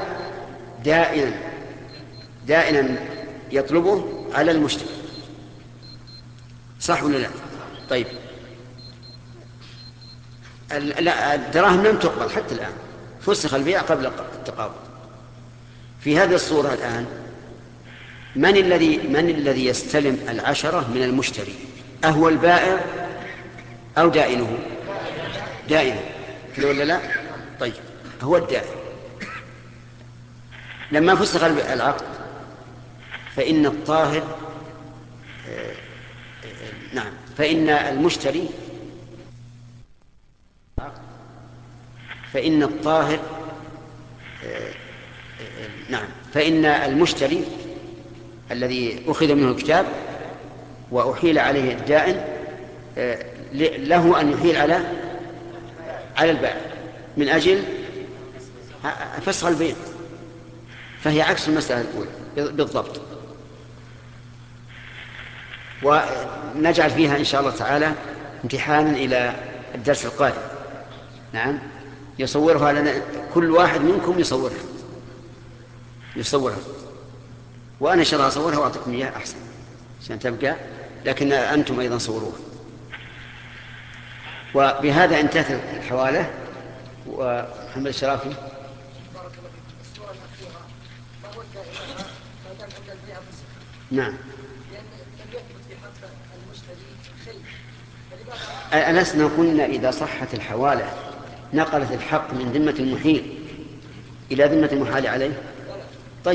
دائما دائما يطلبه على المشتري. صح ولا لا؟ طيب لا، الدراهم لم تقبض حتى الآن، فسخ البيع قبل التقابض. في هذه الصورة الآن من الذي من الذي يستلم العشرة من المشتري؟ أهو البائع أو دائنه؟ دائنه كذا ولا لا؟ طيب هو الدائن. لما فسخ العقد فإن الطاهر آه آه نعم فإن المشتري فإن الطاهر آه آه نعم فإن المشتري الذي أخذ منه الكتاب وأحيل عليه الدائن آه له أن يحيل على على البائع من أجل فسخ البيع، فهي عكس المسألة الأولى بالضبط. ونجعل فيها إن شاء الله تعالى امتحانا إلى الدرس القادم. نعم يصورها لنا كل واحد منكم، يصورها يصورها وأنا إن شاء الله أصورها وأعطيكم إياها أحسن عشان تبقى، لكن أنتم أيضا صوروها. وبهذا انتهت الحوالة. ومحمد الشرافي. بارك الله فيكم. الصورة الأخيرة ما هو الدائرة ما دام عند البيع فسخ؟ نعم. لأن لم يثبت في حق المشتري شيء، فلماذا؟ ألسنا قلنا إذا صحت الحوالة نقلت الحق من ذمة المحيل إلى ذمة المحال عليه؟ طيب.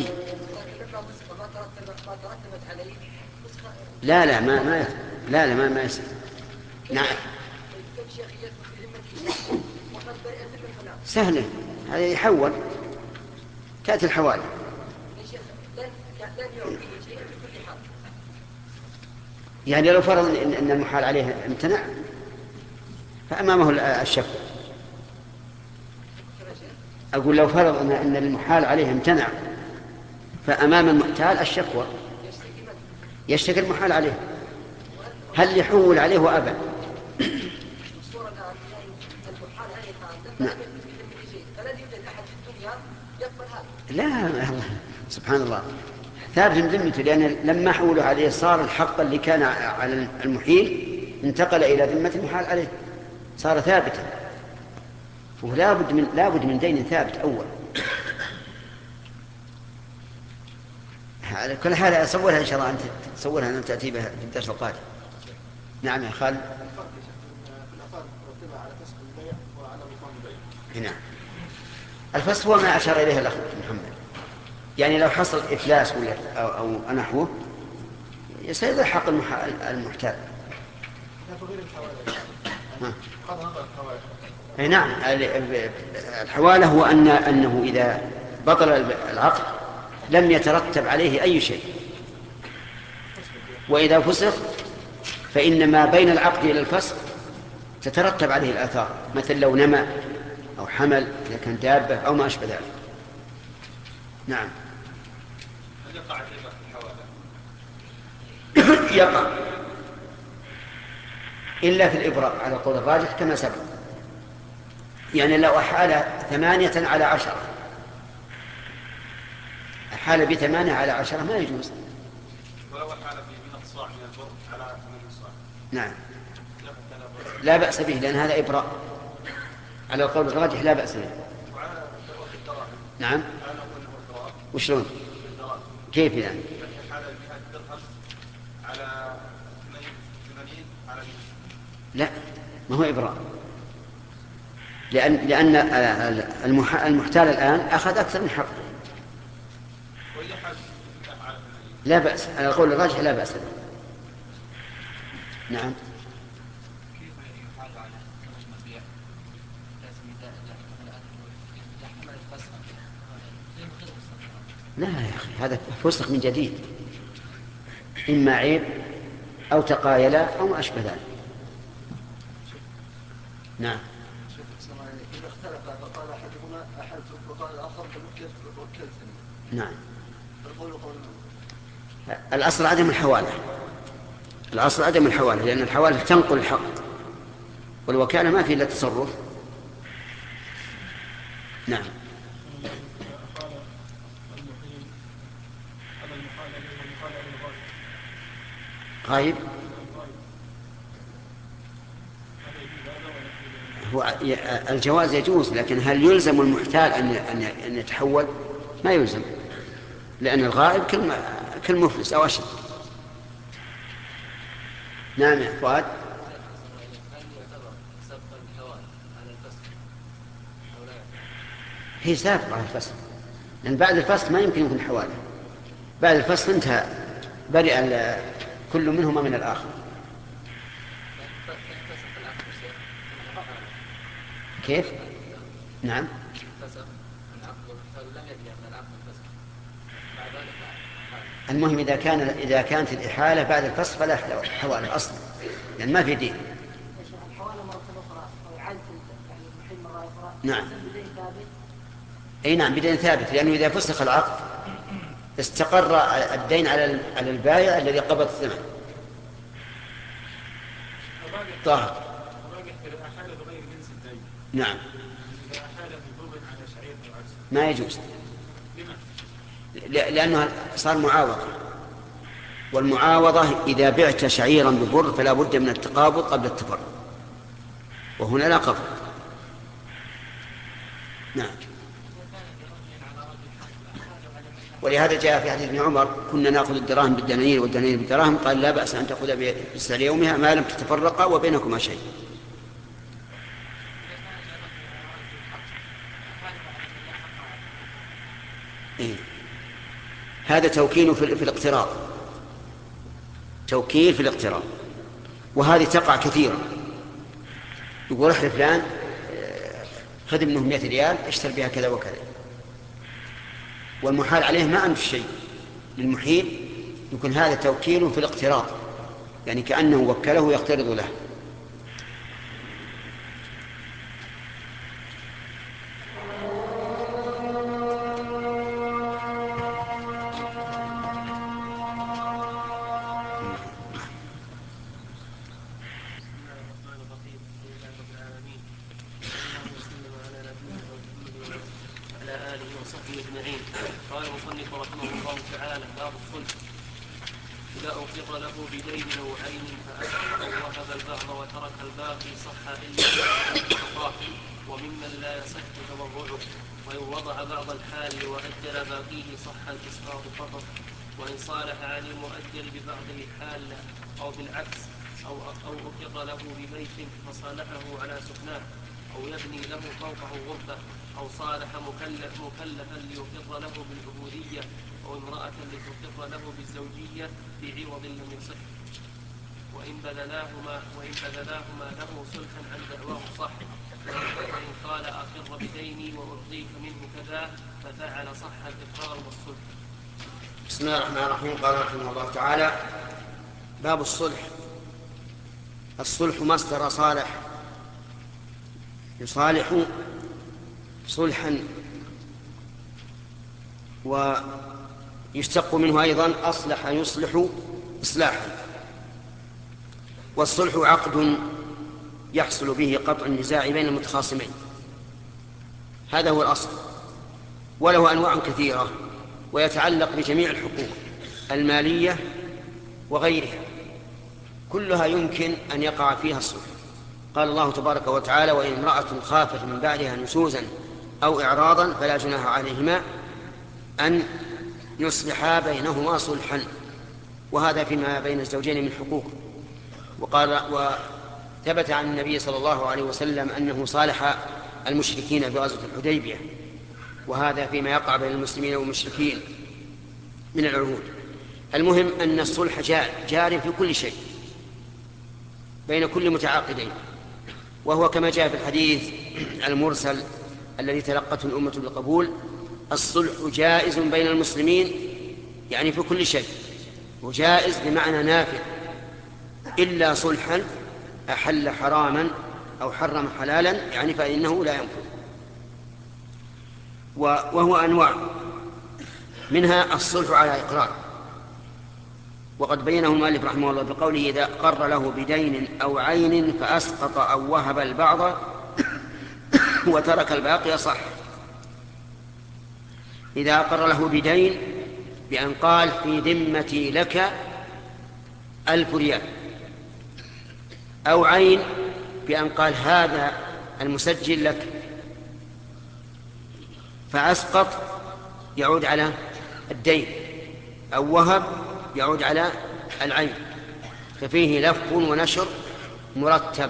لا لا ما ما لا لا ما ما يصير. نعم. سهلة، هذا يحول، تأتي الحوالة. يعني لو فرض أن المحال عليه امتنع فأمامه الشكوى. أقول لو فرض أن المحال عليه امتنع فأمام المحتال الشكوى، يشتكي المحال عليه. هل يحول عليه وأبى؟ نعم. لا سبحان الله ثابت من ذمته، لأن لما حولوا عليه صار الحق اللي كان على المحيل انتقل إلى ذمة المحال عليه، صار ثابتا. ولا بد من لا بد من دين ثابت أول. على كل حال أصورها إن شاء الله، أنت تصورها أن تأتي بها في الدرس القادم. نعم يا خالد. نعم الفسخ هو ما أشار إليه الأخ محمد، يعني لو حصل إفلاس أو, أو نحوه يسير حق المحتال. أي نعم. الحوالة هو أن أنه إذا بطل العقد لم يترتب عليه أي شيء، وإذا فسخ فإن ما بين العقد إلى الفسخ تترتب عليه الآثار، مثل لو نمى أو حمل إذا كان دابة أو ما أشبه ذلك. نعم. هل يقع الربا في الحوالة؟ يقع إلا في الإبراء على قول الراجح كما سبق. يعني لو أحال ثمانية على عشرة، أحال بثمانية على عشرة ما يجوز. ولو أحال من الصاع من البر على ثمانية صاع. نعم لا بأس به، لأن هذا إبراء على القول الراجح، لا بأس به. نعم. وشلون؟ كيف يعني؟ لا ما هو إبراء، لأن لأن المحتال الآن أخذ أكثر من حقه. لا بأس على القول الراجح، لا بأس به. نعم. لا يا أخي هذا فسخ من جديد، إما عيب أو تقايلا أو ما أشبه ذلك. نعم. إذا اختلف فقال أحدهما أحلت وقال الآخر وكلت. نعم. الأصل عدم الحوالة، الأصل عدم الحوالة، لأن الحوالة تنقل الحق، والوكالة ما في إلا تصرف. نعم. غايب هو الجواز يجوز، لكن هل يلزم المحتال أن أن يتحول؟ ما يلزم، لأن الغائب كالمفلس أو أشد. نعم يا فؤاد. هي سابقة على الفصل، لأن بعد الفصل ما يمكن يكون حوالي. بعد الفصل انتهى، برئ كل منهما من الآخر. كيف؟ نعم. المهم إذا كان إذا كانت الإحالة بعد الفصل فلا حوالي أصلا، لأن ما في دين. نعم. أي نعم، بدين ثابت، لأنه إذا فسخ العقد استقر الدين على على البائع الذي قبض الثمن. طاهر. نعم. ما يجوز، لأنه صار معاوضة، والمعاوضة إذا بعت شعيرا ببر فلا بد من التقابض قبل التفرق، وهنا لا قبض. نعم. ولهذا جاء في حديث ابن عمر: كنا نأخذ الدراهم بالدنانير والدنانير بالدراهم، قال: لا بأس أن تأخذ بسعر يومها ما لم تتفرقا وبينكما شيء. إيه؟ هذا توكيل في الاقتراض، توكيل في الاقتراض، وهذه تقع كثيرا. يقول: احلف فلان خذ منه مئة ريال اشتر بها كذا وكذا، والمحال عليه ما عنده شيء. للمحيل يكون هذا توكيل في الاقتراض، يعني كأنه وكله يقترض له. قال المصنف رحمه الله تعالى: باب الصلح. إذا أوقف له بدين أو عين فأسلم أو وهب البعض وترك الباقي صح إلا أن وممن لا يصح تبرعه، وإن وضع بعض الحال وأجل باقيه صح الإسقاط فقط. وإن صالح عن المؤجل ببعض الحال أو بالعكس أو أو أوقف له ببيت فصالحه على سكناه، أو يبني له فوقه غرفة، أو صالح مكلف مكلفا ليقر له بالعبودية، أو امرأة لتقر له بالزوجية بعوض لم يصح. وإن بذلاهما وإن بذلاهما له صلحا عن دعواه صح. وإن قال: أقر بديني وأرضيك منه كذا، ففعل صح الإقرار والصلح. بسم الله الرحمن الرحيم. قال رحمه الله تعالى: باب الصلح. الصلح مصدر صالح، يصالح صلحا، ويشتق منه أيضا أصلح يصلح إصلاحا. والصلح عقد يحصل به قطع النزاع بين المتخاصمين، هذا هو الأصل، وله أنواع كثيرة، ويتعلق بجميع الحقوق المالية وغيرها، كلها يمكن أن يقع فيها الصلح. قال الله تبارك وتعالى: وإن امرأة خافت من بعدها نشوزا أو إعراضا فلا جناح عليهما أن يصلحا بينهما صلحا. وهذا فيما بين الزوجين من حقوق. وقال وثبت عن النبي صلى الله عليه وسلم أنه صالح المشركين بغزوة الحديبية، وهذا فيما يقع بين المسلمين والمشركين من العهود. المهم أن الصلح جار في كل شيء بين كل متعاقدين، وهو كما جاء في الحديث المرسل الذي تلقته الأمة بالقبول: الصلح جائز بين المسلمين، يعني في كل شيء، وجائز بمعنى نافع، إلا صلحا أحل حراما أو حرم حلالا، يعني فإنه لا ينفذ. وهو أنواع، منها الصلح على إقرار، وقد بينه المؤلف رحمه الله بقوله: إذا أقر له بدين أو عين فأسقط أو وهب البعض وترك الباقي صح. إذا أقر له بدين بأن قال: في ذمتي لك ألف ريال، أو عين بأن قال: هذا المسجل لك فأسقط يعود على الدين، أو وهب يعود على العين، ففيه لف ونشر مرتب،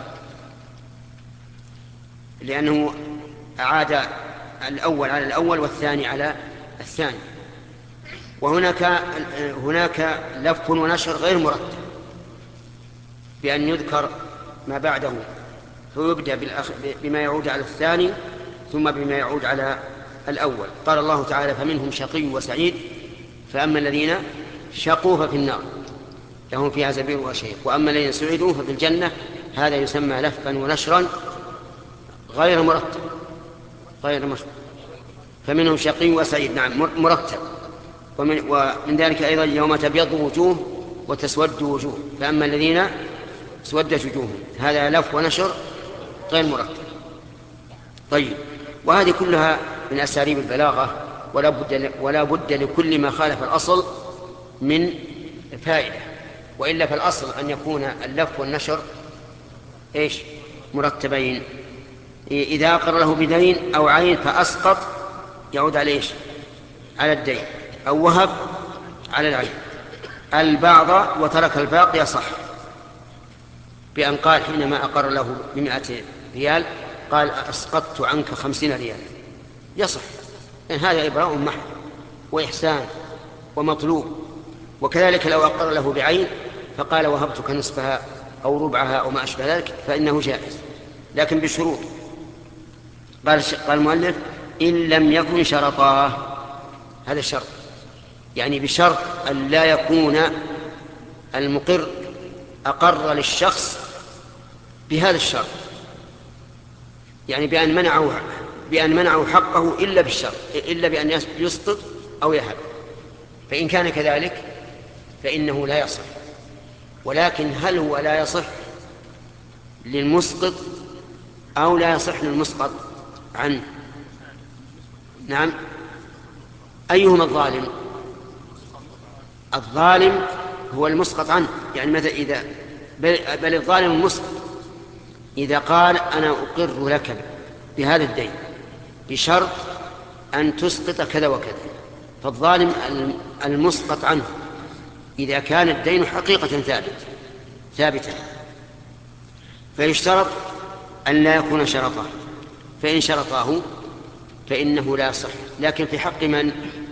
لأنه أعاد الأول على الأول والثاني على الثاني. وهناك هناك لف ونشر غير مرتب، بأن يذكر ما بعده فيبدأ بما يعود على الثاني ثم بما يعود على الأول. قال الله تعالى: فمنهم شقي وسعيد، فأما الذين شقوا ففي النار لهم فيها زفير وشهيق، وأما الذين سعدوا ففي الجنة. هذا يسمى لفا ونشرا غير مرتب غير مرتب فمنهم شقي وسعيد، نعم مرتب. ومن, ومن ذلك أيضا: يوم تبيض وجوه وتسود وجوه، فأما الذين اسودت وجوههم، هذا لف ونشر غير مرتب. طيب، وهذه كلها من أساليب البلاغة، ولا بد, ولا بد لكل ما خالف الأصل من فائدة، وإلا فالأصل أن يكون اللف والنشر إيش؟ مرتبين. إذا أقر له بدين أو عين فأسقط يعود على إيش؟ على الدين، أو وهب على العين. البعض وترك الباقي صح، بأن قال حينما أقر له بمئة ريال قال: أسقطت عنك خمسين ريال، يصح، لأن هذا إبراء محض وإحسان ومطلوب. وكذلك لو أقر له بعين فقال: وهبتك نصفها أو ربعها أو ما أشبه ذلك، فإنه جائز، لكن بشروط. قال المؤلف: إن لم يكن شرطاه. هذا الشرط، يعني بشرط أن لا يكون المقر أقر للشخص بهذا الشرط، يعني بأن منعه بأن منعه حقه إلا بالشرط، إلا بأن يسقط أو يهب. فإن كان كذلك فإنه لا يصح. ولكن هل هو لا يصح للمسقط أو لا يصح للمسقط عنه؟ نعم. أيهما الظالم؟ الظالم هو المسقط عنه، يعني مثلا إذا بل الظالم المسقط إذا قال: أنا أقر لك بهذا الدين بشرط أن تسقط كذا وكذا. فالظالم المسقط عنه إذا كان الدين حقيقة ثابت ثابتة فيشترط أن لا يكون شرطه، فإن شرطاه فإنه لا يصح. لكن في حق من؟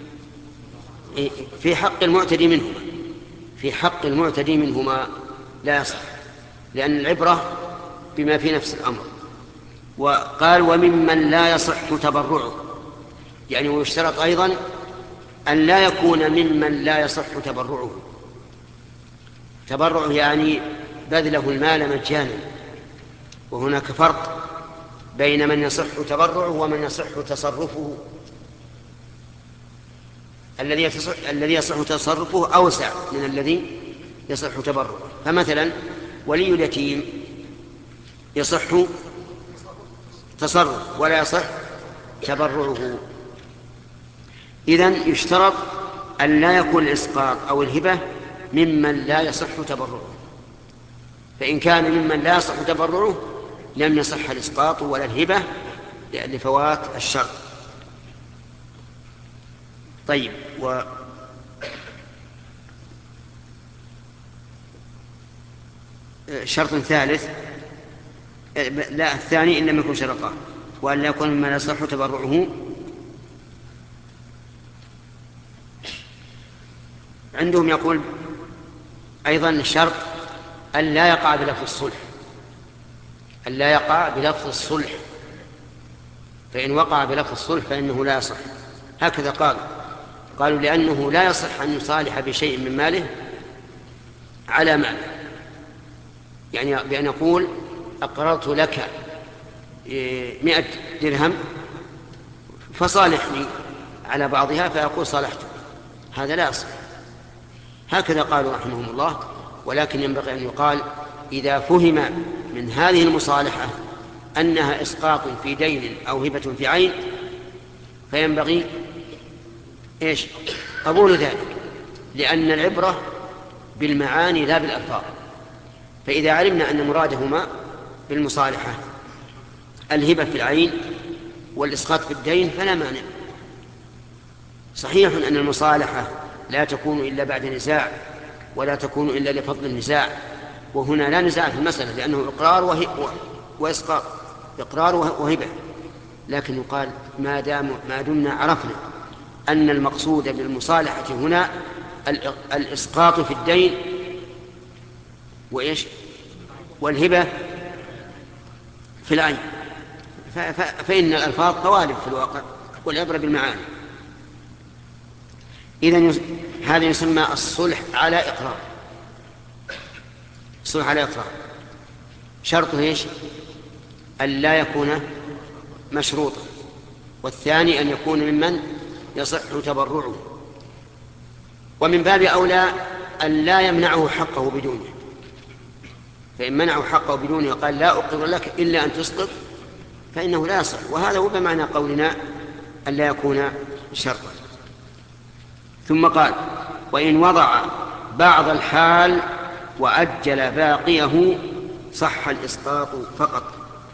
في حق المعتدي منهما في حق المعتدي منهما لا يصح، لأن العبرة بما في نفس الأمر. وقال: وممن لا يصح تبرعه، يعني ويشترط أيضا أن لا يكون ممن لا يصح تبرعه. تبرعه يعني بذله المال مجانا، وهناك فرق بين من يصح تبرعه ومن يصح تصرفه. الذي يصح الذي يصح تصرفه أوسع من الذي يصح تبرعه. فمثلا ولي اليتيم يصح تصرف ولا يصح تبرعه. إذن يشترط أن لا يكون الإسقاط أو الهبة ممن لا يصح تبرعه، فإن كان ممن لا يصح تبرعه لم يصح الإسقاط ولا الهبة لفوات الشرط. طيب، و شرط ثالث، لا الثاني إن لم يكن شرطا، وأن لا يكون مما لا يصح تبرعه. عندهم يقول أيضا الشرط أن لا يقع بلفظ الصلح، أن لا يقع بلفظ الصلح، فإن وقع بلفظ الصلح فإنه لا يصح. هكذا قالوا قالوا لأنه لا يصح أن يصالح بشيء من ماله على ماله، يعني بأن يقول: أقررت لك مئة درهم فصالحني على بعضها، فيقول: صالحتك. هذا لا يصح. هكذا قالوا رحمهم الله. ولكن ينبغي أن يقال: إذا فهم من هذه المصالحة أنها إسقاط في دين أو هبة في عين فينبغي إيش؟ قبول ذلك، لأن العبرة بالمعاني لا بالألفاظ. فإذا علمنا أن مرادهما بالمصالحة الهبة في العين والإسقاط في الدين فلا مانع. صحيح أن المصالحة لا تكون إلا بعد نزاع ولا تكون إلا لفضل النزاع، وهنا لا نزاع في المسألة لأنه إقرار وإسقاط، إقرار وهبة، لكن يقال ما دام ما دمنا عرفنا أن المقصود بالمصالحة هنا الإسقاط في الدين وإيش والهبة في العين، فإن الألفاظ قوالب في الواقع والعبرة بالمعاني. إذن هذا يسمى الصلح على إقرار. الصلح على إقرار شرطه إيش؟ أن لا يكون مشروطا، والثاني أن يكون ممن يصح تبرعه، ومن باب أولى أن لا يمنعه حقه بدونه، فإن منعه حقه بدونه وقال لا أقر لك إلا أن تسقط فإنه لا يصح، وهذا هو بمعنى قولنا أن لا يكون شرطا. ثم قال وإن وضع بعض الحال وأجل باقيه صح الإسقاط فقط.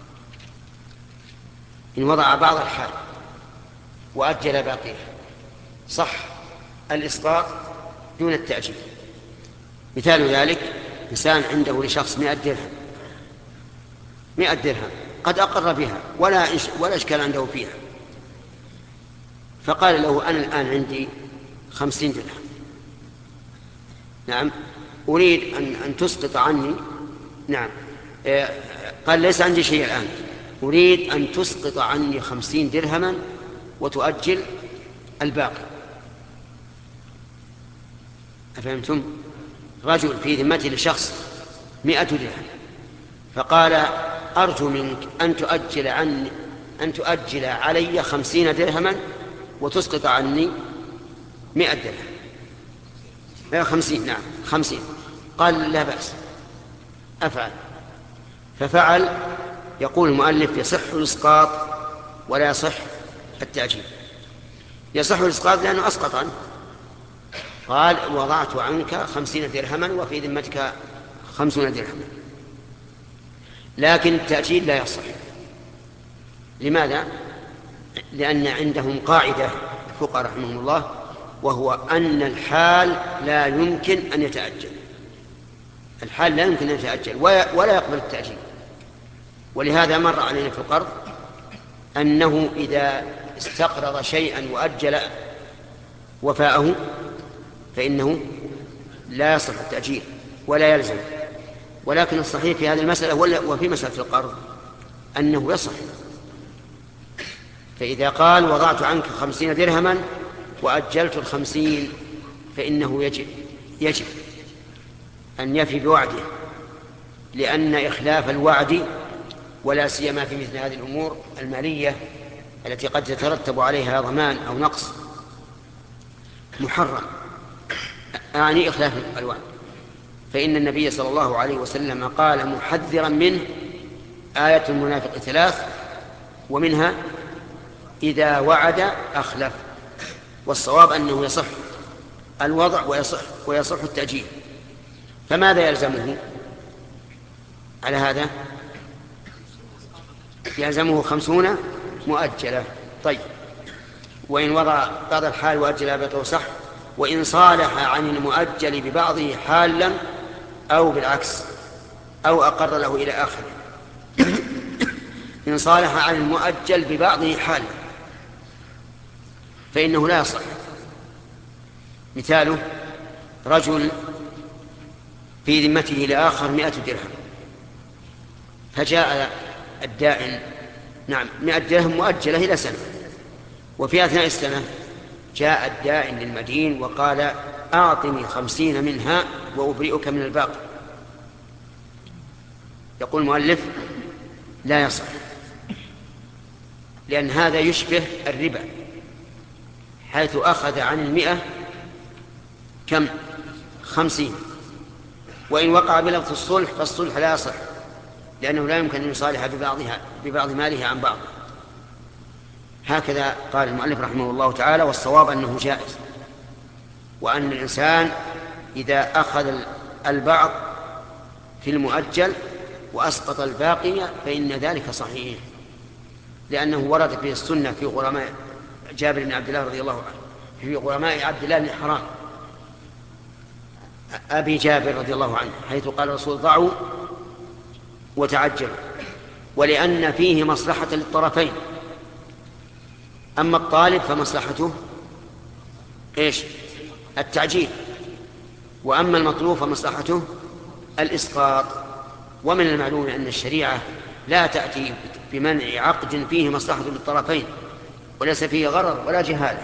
إن وضع بعض الحال وأجل باقيه صح الإسقاط دون التأجيل. مثال ذلك إنسان عنده لشخص مئة درهم مئة درهم قد أقر بها ولا ولا إشكال عنده فيها، فقال له أنا الآن عندي خمسين درهم، نعم أريد أن, أن تسقط عني، نعم قال ليس عندي شيء الآن، أريد أن تسقط عني خمسين درهما وتؤجل الباقي. أفهمتم؟ رجل في ذمته لشخص مئة درهم فقال أرجو منك أن تؤجل عني أن تؤجل علي خمسين درهما وتسقط عني مئة درهم خمسين، نعم خمسين. قال لا بأس أفعل، ففعل. يقول المؤلف يصح الإسقاط ولا يصح التأجيل. يصح الإسقاط لأنه أسقط عنه، قال وضعت عنك خمسين درهما وفي ذمتك خمسون درهما، لكن التأجيل لا يصح. لماذا؟ لأن عندهم قاعدة الفقهاء رحمهم الله، وهو أن الحال لا يمكن أن يتأجل، الحال لا يمكن أن يتأجل ولا يقبل التأجيل. ولهذا مر علينا في القرض أنه إذا استقرض شيئا وأجل وفاءه فإنه لا يصح التأجيل ولا يلزم، ولكن الصحيح في هذه المسألة وفي مسألة القرض أنه يصح. فإذا قال وضعت عنك خمسين درهما وأجلت الخمسين فإنه يجب يجب أن يفي بوعده، لأن إخلاف الوعد ولا سيما في مثل هذه الأمور المالية التي قد يترتب عليها ضمان أو نقص محرم، أعني إخلاف الوعد. فإن النبي صلى الله عليه وسلم قال محذرا منه آية المنافق ثلاث، ومنها إذا وعد أخلف. والصواب أنه يصح الوضع ويصح, ويصح التأجيل. فماذا يلزمه على هذا؟ يلزمه خمسون مؤجلة. طيب، وإن وضع بعض الحال وأجل باقيه صح، وإن صالح عن المؤجل ببعضه حالا أو بالعكس أو أقر له إلى آخره. إن صالح عن المؤجل ببعضه حالا فإنه لا يصح. مثاله رجل في ذمته لآخر مئة درهم، فجاء الدائن نعم مئة درهم مؤجلة إلى سنة، وفي أثناء السنة جاء الدائن للمدين وقال أعطني خمسين منها وأبرئك من الباقي. يقول المؤلف لا يصح، لأن هذا يشبه الربا، حيث أخذ عن المئة كم؟ خمسين. وإن وقع بلفظ الصلح فالصلح لا يصح، لأنه لا يمكن أن يصالح ببعضها ببعض ماله عن بعض. هكذا قال المؤلف رحمه الله تعالى، والصواب أنه جائز، وأن الإنسان إذا أخذ البعض في المؤجل وأسقط الباقي فإن ذلك صحيح، لأنه ورد في السنة في غرماء جابر بن عبد الله رضي الله عنه، في غرماء عبد الله بن حرام أبي جابر رضي الله عنه، حيث قال الرسول ضعوا وتعجلوا، ولأن فيه مصلحة للطرفين. أما الطالب فمصلحته إيش؟ التعجيل، وأما المطلوب فمصلحته الإسقاط. ومن المعلوم أن الشريعة لا تأتي بمنع عقد فيه مصلحة للطرفين وليس فيه غرر ولا جهالة،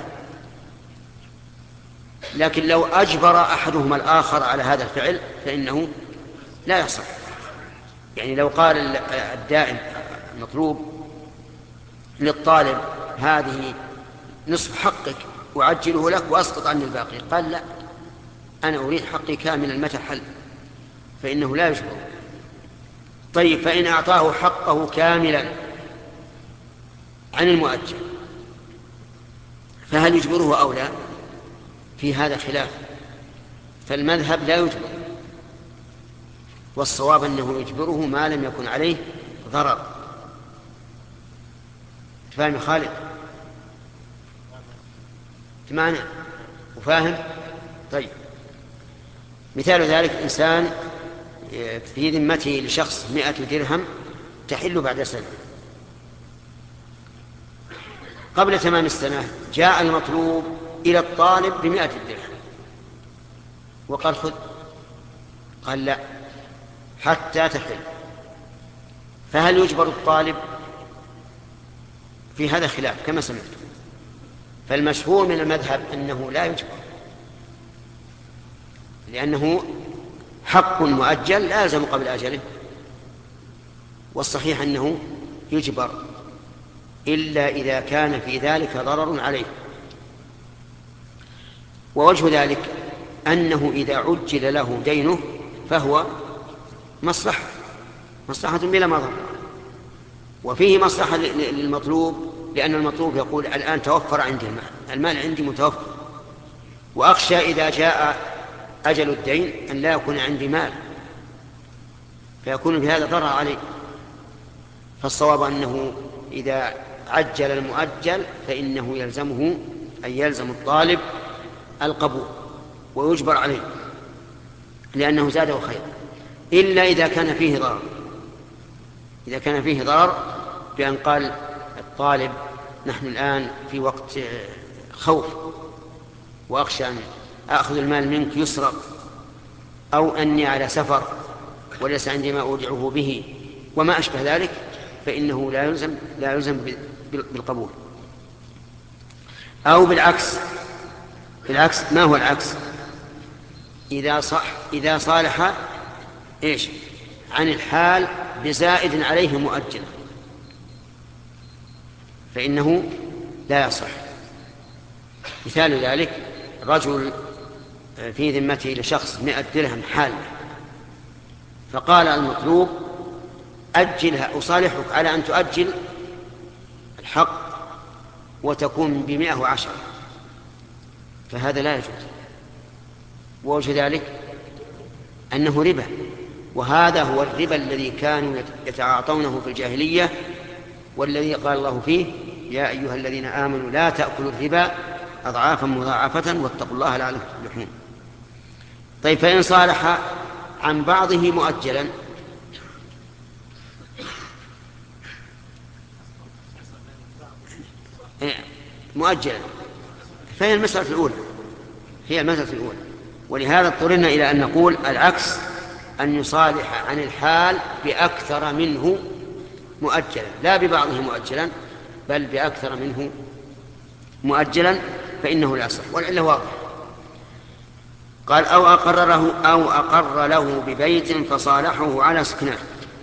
لكن لو أجبر أحدهما الآخر على هذا الفعل فإنه لا يصح. يعني لو قال الدائم المطلوب للطالب هذه نصف حقك وأعجله لك وأسقط عني الباقي، قال لا أنا أريد حقي كاملا متى حل، فإنه لا يجبر. طيب فإن أعطاه حقه كاملا عن المؤجل فهل يجبره أو لا؟ في هذا خلاف، فالمذهب لا يجبر، والصواب أنه يجبره ما لم يكن عليه ضرر. تفهم خالد؟ تمانع وفاهم؟ طيب مثال ذلك إنسان في ذمته لشخص مئة درهم تحل بعد سنة، قبل تمام السنة جاء المطلوب إلى الطالب بمئة درهم وقال خذ، قال لا حتى تحل، فهل يجبر الطالب؟ في هذا خلاف كما سمعت، فالمشهور من المذهب أنه لا يجبر، لأنه حق مؤجل لا يلزم قبل أجله، والصحيح أنه يجبر إلا إذا كان في ذلك ضرر عليه. ووجه ذلك أنه إذا عجل له دينه فهو مصلحة مصلحة بلا مضر، وفيه مصلحة للمطلوب، لأن المطلوب يقول الآن توفر عندي المال، المال عندي متوفر، وأخشى إذا جاء أجل الدين أن لا يكون عندي مال فيكون بهذا ضرر عليه. فالصواب أنه إذا عجل المؤجل فإنه يلزمه أن يلزم الطالب القبول ويجبر عليه لأنه زاده خير، إلا إذا كان فيه ضرر. إذا كان فيه ضرر بأن قال الطالب نحن الآن في وقت خوف وأخشى أن أخذ المال منك يسرق، أو أني على سفر وليس عندي ما أودعه به وما أشبه ذلك، فإنه لا يلزم لا يلزم بالقبول. أو بالعكس، بالعكس ما هو العكس؟ إذا صح إذا صالح إيش عن الحال بزائد عليه مؤجلا فإنه لا يصح. مثال ذلك رجل في ذمته لشخص مئة درهم حال، فقال المطلوب أجلها أصالحك على أن تؤجل الحق وتكون بمئة وعشرة، فهذا لا يجوز. ووجه ذلك أنه ربا، وهذا هو الربا الذي كانوا يتعاطونه في الجاهلية، والذي قال الله فيه يا أيها الذين آمنوا لا تأكلوا الربا أضعافا مضاعفة واتقوا الله لعلكم تفلحون. طيب فإن صالح عن بعضه مؤجلا مؤجلا فهي المسألة الأولى هي المسألة الأولى ولهذا اضطررنا إلى أن نقول العكس، أن يصالح عن الحال بأكثر منه مؤجلا، لا ببعضه مؤجلا بل بأكثر منه مؤجلا، فإنه لا يصح. والعلة واضح. قال أو أقر له أو أقر له ببيت فصالحه على سكنه.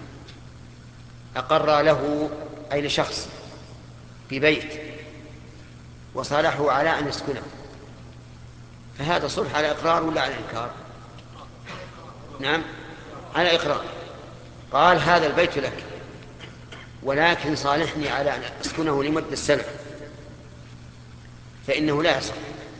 أقر له أي لشخص ببيت وصالحه على أن يسكنه، فهذا صلح على إقرار ولا على إنكار؟ نعم على إقرار. قال هذا البيت لك ولكن صالحني على أن أسكنه لمدة سنة، فإنه لا يصح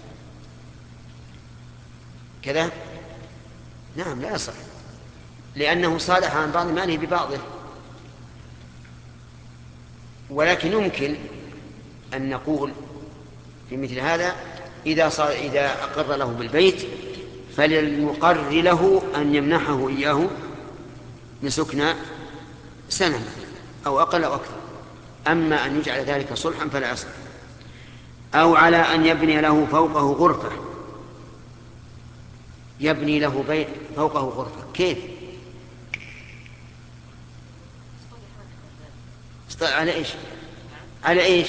كذا. نعم لا يصح، لأنه صالح عن بعض ماله ببعضه، ولكن يمكن أن نقول في مثل هذا إذا صار إذا أقر له بالبيت فللمقر له أن يمنحه إياه لسكن سنة أو أقل أو أكثر. أما أن يجعل ذلك صلحا فلا يصح. أو على أن يبني له فوقه غرفة، يبني له بيت فوقه غرفة، كيف؟ على إيش؟ على إيش؟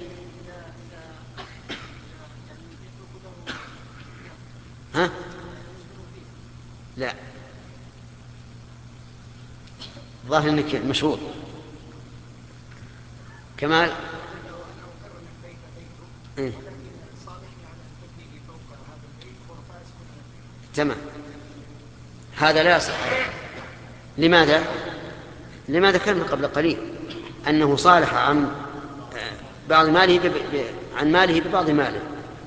ها؟ لا، ظاهر انك مشهور. كمال إيه؟ تمام، هذا لا يصح. لماذا؟ لما ذكرنا قبل قليل أنه صالح عن بعض ماله ب... ب... عن ماله ببعض ماله،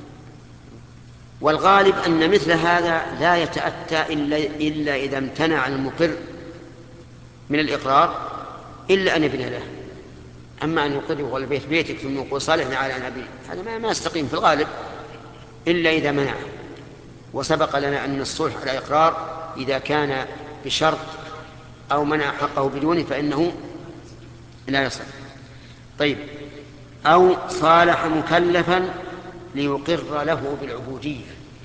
والغالب أن مثل هذا لا يتأتى إلا, إلا إذا امتنع المقر من الإقرار إلا أن يبني له. أما أن يقر ولا بيت بيتك ثم يقول صالحنا على أن أبي، هذا ما, ما يستقيم في الغالب إلا إذا منع. وسبق لنا أن الصلح على إقرار إذا كان بشرط أو منع حقه بدونه فإنه لا يصح. طيب، أو صالح مكلفا ليقر له بالعبودية،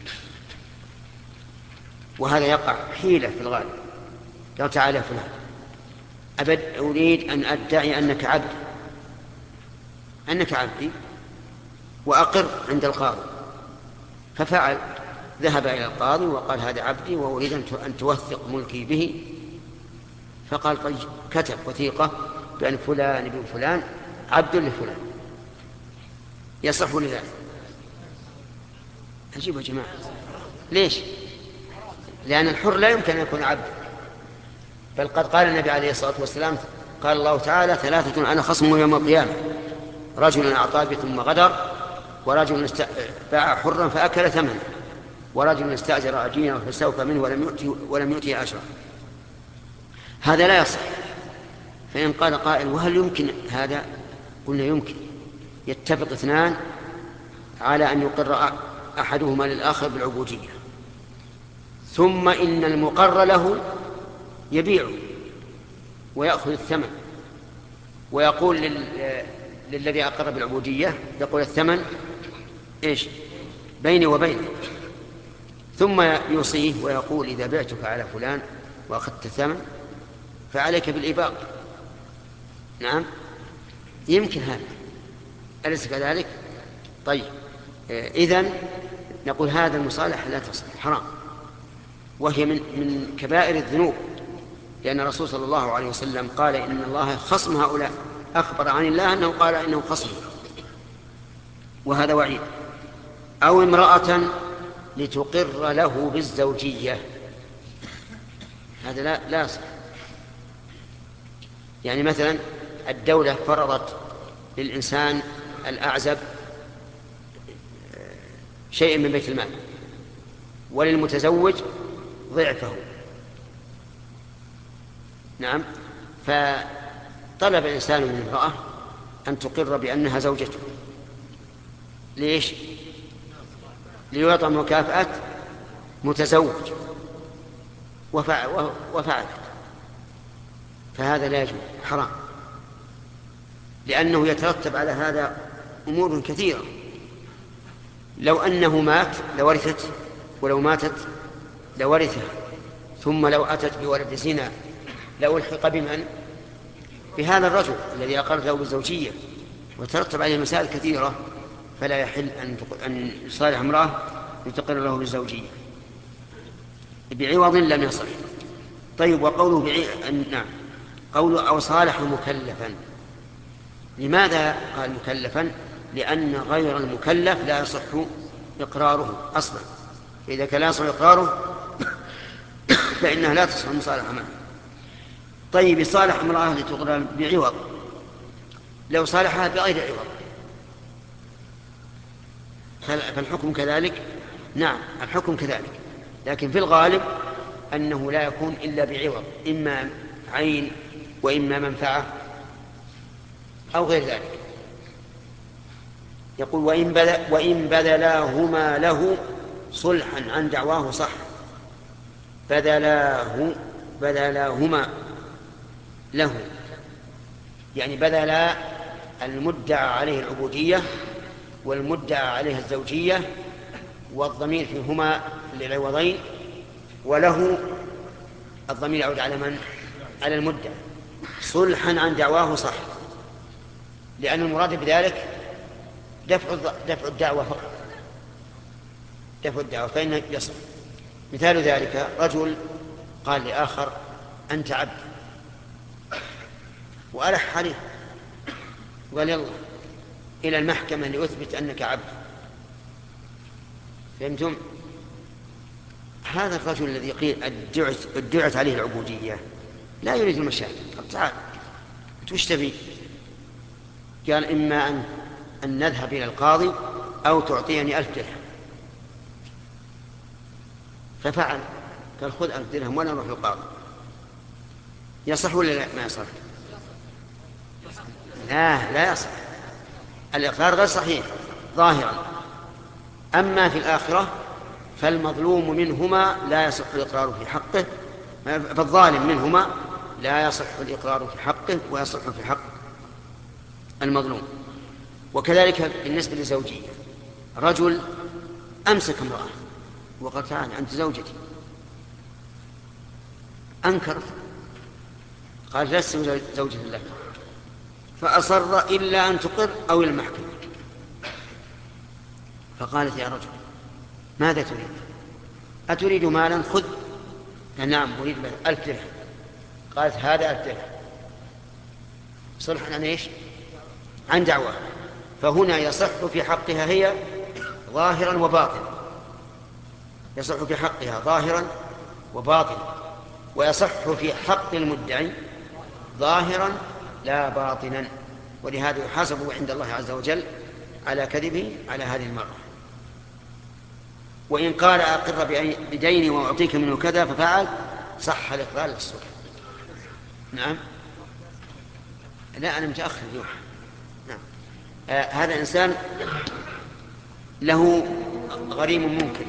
وهذا يقع حيلة في الغالب. لو تعالى فلان أبد أريد أن أدعي أنك عبد أنك عبدي وأقر عند القاضي، ففعل، ذهب إلى القاضي وقال هذا عبدي وأريد أن توثق ملكي به، فقال طيب، كتب وثيقة بأن فلان ابن فلان عبد لفلان، يصح لذلك؟ عجيب يا جماعة، ليش؟ لأن الحر لا يمكن أن يكون عبد، بل قد قال النبي عليه الصلاة والسلام، قال الله تعالى ثلاثة أنا خصم يوم القيامة، رجل أعطى بي ثم غدر، ورجل باع حرا فأكل ثمنه، ورجل استأجر أجيرا فاستوفى منه ولم يؤته ولم يؤته أجرا. هذا لا يصح. فإن قال قائل وهل يمكن هذا؟ قلنا يمكن. يتفق اثنان على أن يقر أحدهما للآخر بالعبودية، ثم إن المقر له يبيعه ويأخذ الثمن، ويقول لل... للذي أقر بالعبودية، يقول الثمن إيش؟ بيني وبينك. ثم يوصيه ويقول إذا بعتك على فلان وأخذت الثمن فعليك بالإباق. نعم، يمكن هذا، أليس كذلك؟ طيب، إذن نقول هذا المصالحة لا تصح، حرام، وهي من من كبائر الذنوب، لأن الرسول صلى الله عليه وسلم قال إن الله خصم هؤلاء، أخبر عن الله أنه قال إنه خصم، وهذا وعيد. أو امرأة لتقر له بالزوجية، هذا لا لا يصح. يعني مثلا الدولة فرضت للإنسان الأعزب شيء من بيت المال، وللمتزوج ضعفه. نعم، فطلب الإنسان من امرأة أن تقر بأنها زوجته. ليش؟ ليعطى مكافأة متزوج، وفعلت، فهذا لا يجوز، حرام، لأنه يترتب على هذا أمور كثيرة. لو أنه مات لورثت، ولو ماتت لورثه، ثم لو أتت بولد زنا لألحق بمن؟ بهذا الرجل الذي أقرت له بالزوجية، وترتب عليه مسائل كثيرة، فلا يحل أن يصالح امرأة لتقر له بالزوجية بعوض لم يصح. طيب، وقوله بعي... نعم، قوله أو صالح مكلفا، لماذا قال مكلفا؟ لأن غير المكلف لا يصح إقراره أصلا، إذا كان لا يصح إقراره فإنها لا تصح المصالحة معه. طيب، صالح امرأة لتقر بعوض، لو صالحها بغير عوض فالحكم كذلك؟ نعم، الحكم كذلك، لكن في الغالب أنه لا يكون إلا بعوض، إما عين وإما منفعة أو غير ذلك. يقول وإن بذل وإن بذلاهما له صلحا عن دعواه صح. بذلاه بذلاهما له يعني بذلا المدعى عليه العبودية والمدعى عليها الزوجية، والضمير فيهما للعوضين، وله الضمير يعود على من؟ على المدعى. صلحا عن دعواه صح، لأن المراد بذلك دفع دفع الدعوة فقط، دفع الدعوة فإنه يصح. مثال ذلك رجل قال لآخر أنت عبد، وألح عليه وقال يلا إلى المحكمة لأثبت أنك عبد. فهمتم؟ هذا الرجل الذي قيل ادعت, ادعت عليه العبودية لا يريد المشاكل. قال تعال وش تبي؟ قال إما أن, أن نذهب إلى القاضي أو تعطيني ألف درهم. ففعل، قال خذ ألف درهم وأنا أروح للقاضي. يصح ولا لا؟ ما يصح. لا لا يصح، الإقرار غير صحيح ظاهرا. أما في الآخرة فالمظلوم منهما لا يصح الإقرار في حقه، فالظالم منهما لا يصح الإقرار في حقه ويصح في حق المظلوم. وكذلك بالنسبة لزوجية، رجل أمسك امرأة وقال تعال أنت زوجتي، أنكرت قال لست زوجة لك، فأصر إلا أن تقر أو إلى المحكمة. فقالت يا رجل ماذا تريد؟ أتريد مالا؟ خذ. نعم أريد ألف درهم. قالت هذا ألف درهم. صلحا عن إيش؟ عن دعوة. فهنا يصح في حقها هي ظاهرا وباطنا، يصح في حقها ظاهرا وباطنا، ويصح في حق المدعي ظاهرا لا باطنا، ولهذا يحاسب عند الله عز وجل على كذبه على هذه المرأة. وإن قال أقر بديني وأعطيك منه كذا ففعل صح الإقرار للصلح. نعم لا أنا متأخر اليوم. نعم آه هذا إنسان له غريم ممكن،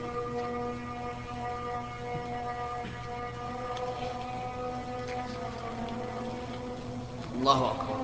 الله أكبر.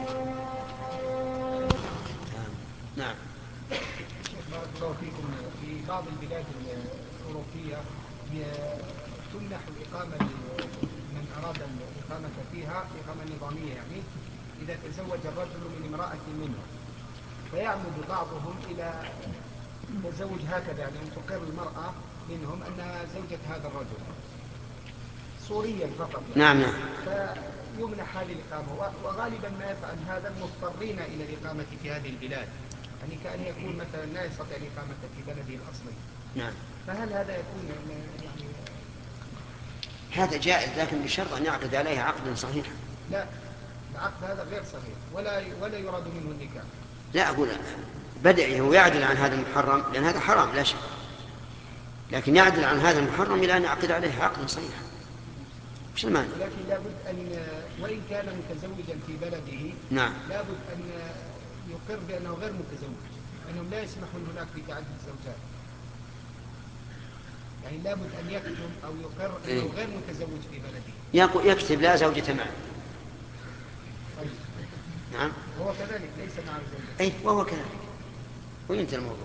نعم بارك الله فيكم. في بعض البلاد الأوروبية تمنح الإقامة لمن أراد الإقامة فيها إقامة نظامية، يعني إذا تزوج الرجل من امرأة منهم فيعمد بعضهم إلى التزوج هكذا، يعني أن تقر المرأة منهم أنها زوجة هذا الرجل صوريا فقط، يعني. نعم نعم فيمنح هذه الإقامة، وغالبا ما يفعل هذا المضطرين إلى الإقامة في هذه البلاد، يعني كأن يكون مثلا لا يستطيع الإقامة في بلده الأصلي. نعم فهل هذا يكون يعني هذا جائز، لكن بشرط أن يعقد عليها عقدا صحيحا. لا، العقد هذا غير صحيح ولا ولا يراد منه النكاح. لا أقول بدأ هو يعدل عن هذا المحرم، لأن هذا حرام لا شك، لكن يعدل عن هذا المحرم إلى أن يعقد عليها عقدا صحيحا. وش المانع؟ لكن لابد أن وإن كان متزوجا في بلده نعم لابد أن يقر بأنه غير متزوج، أنهم لا يسمحون هناك بتعدد الزوجات، يعني لابد أن يكتب أو يقر أنه غير متزوج في بلده. يكتب لا زوجة معه. طيب. نعم هو كذلك ليس مع الزوجة. أي وهو كذلك وينتهي الموضوع.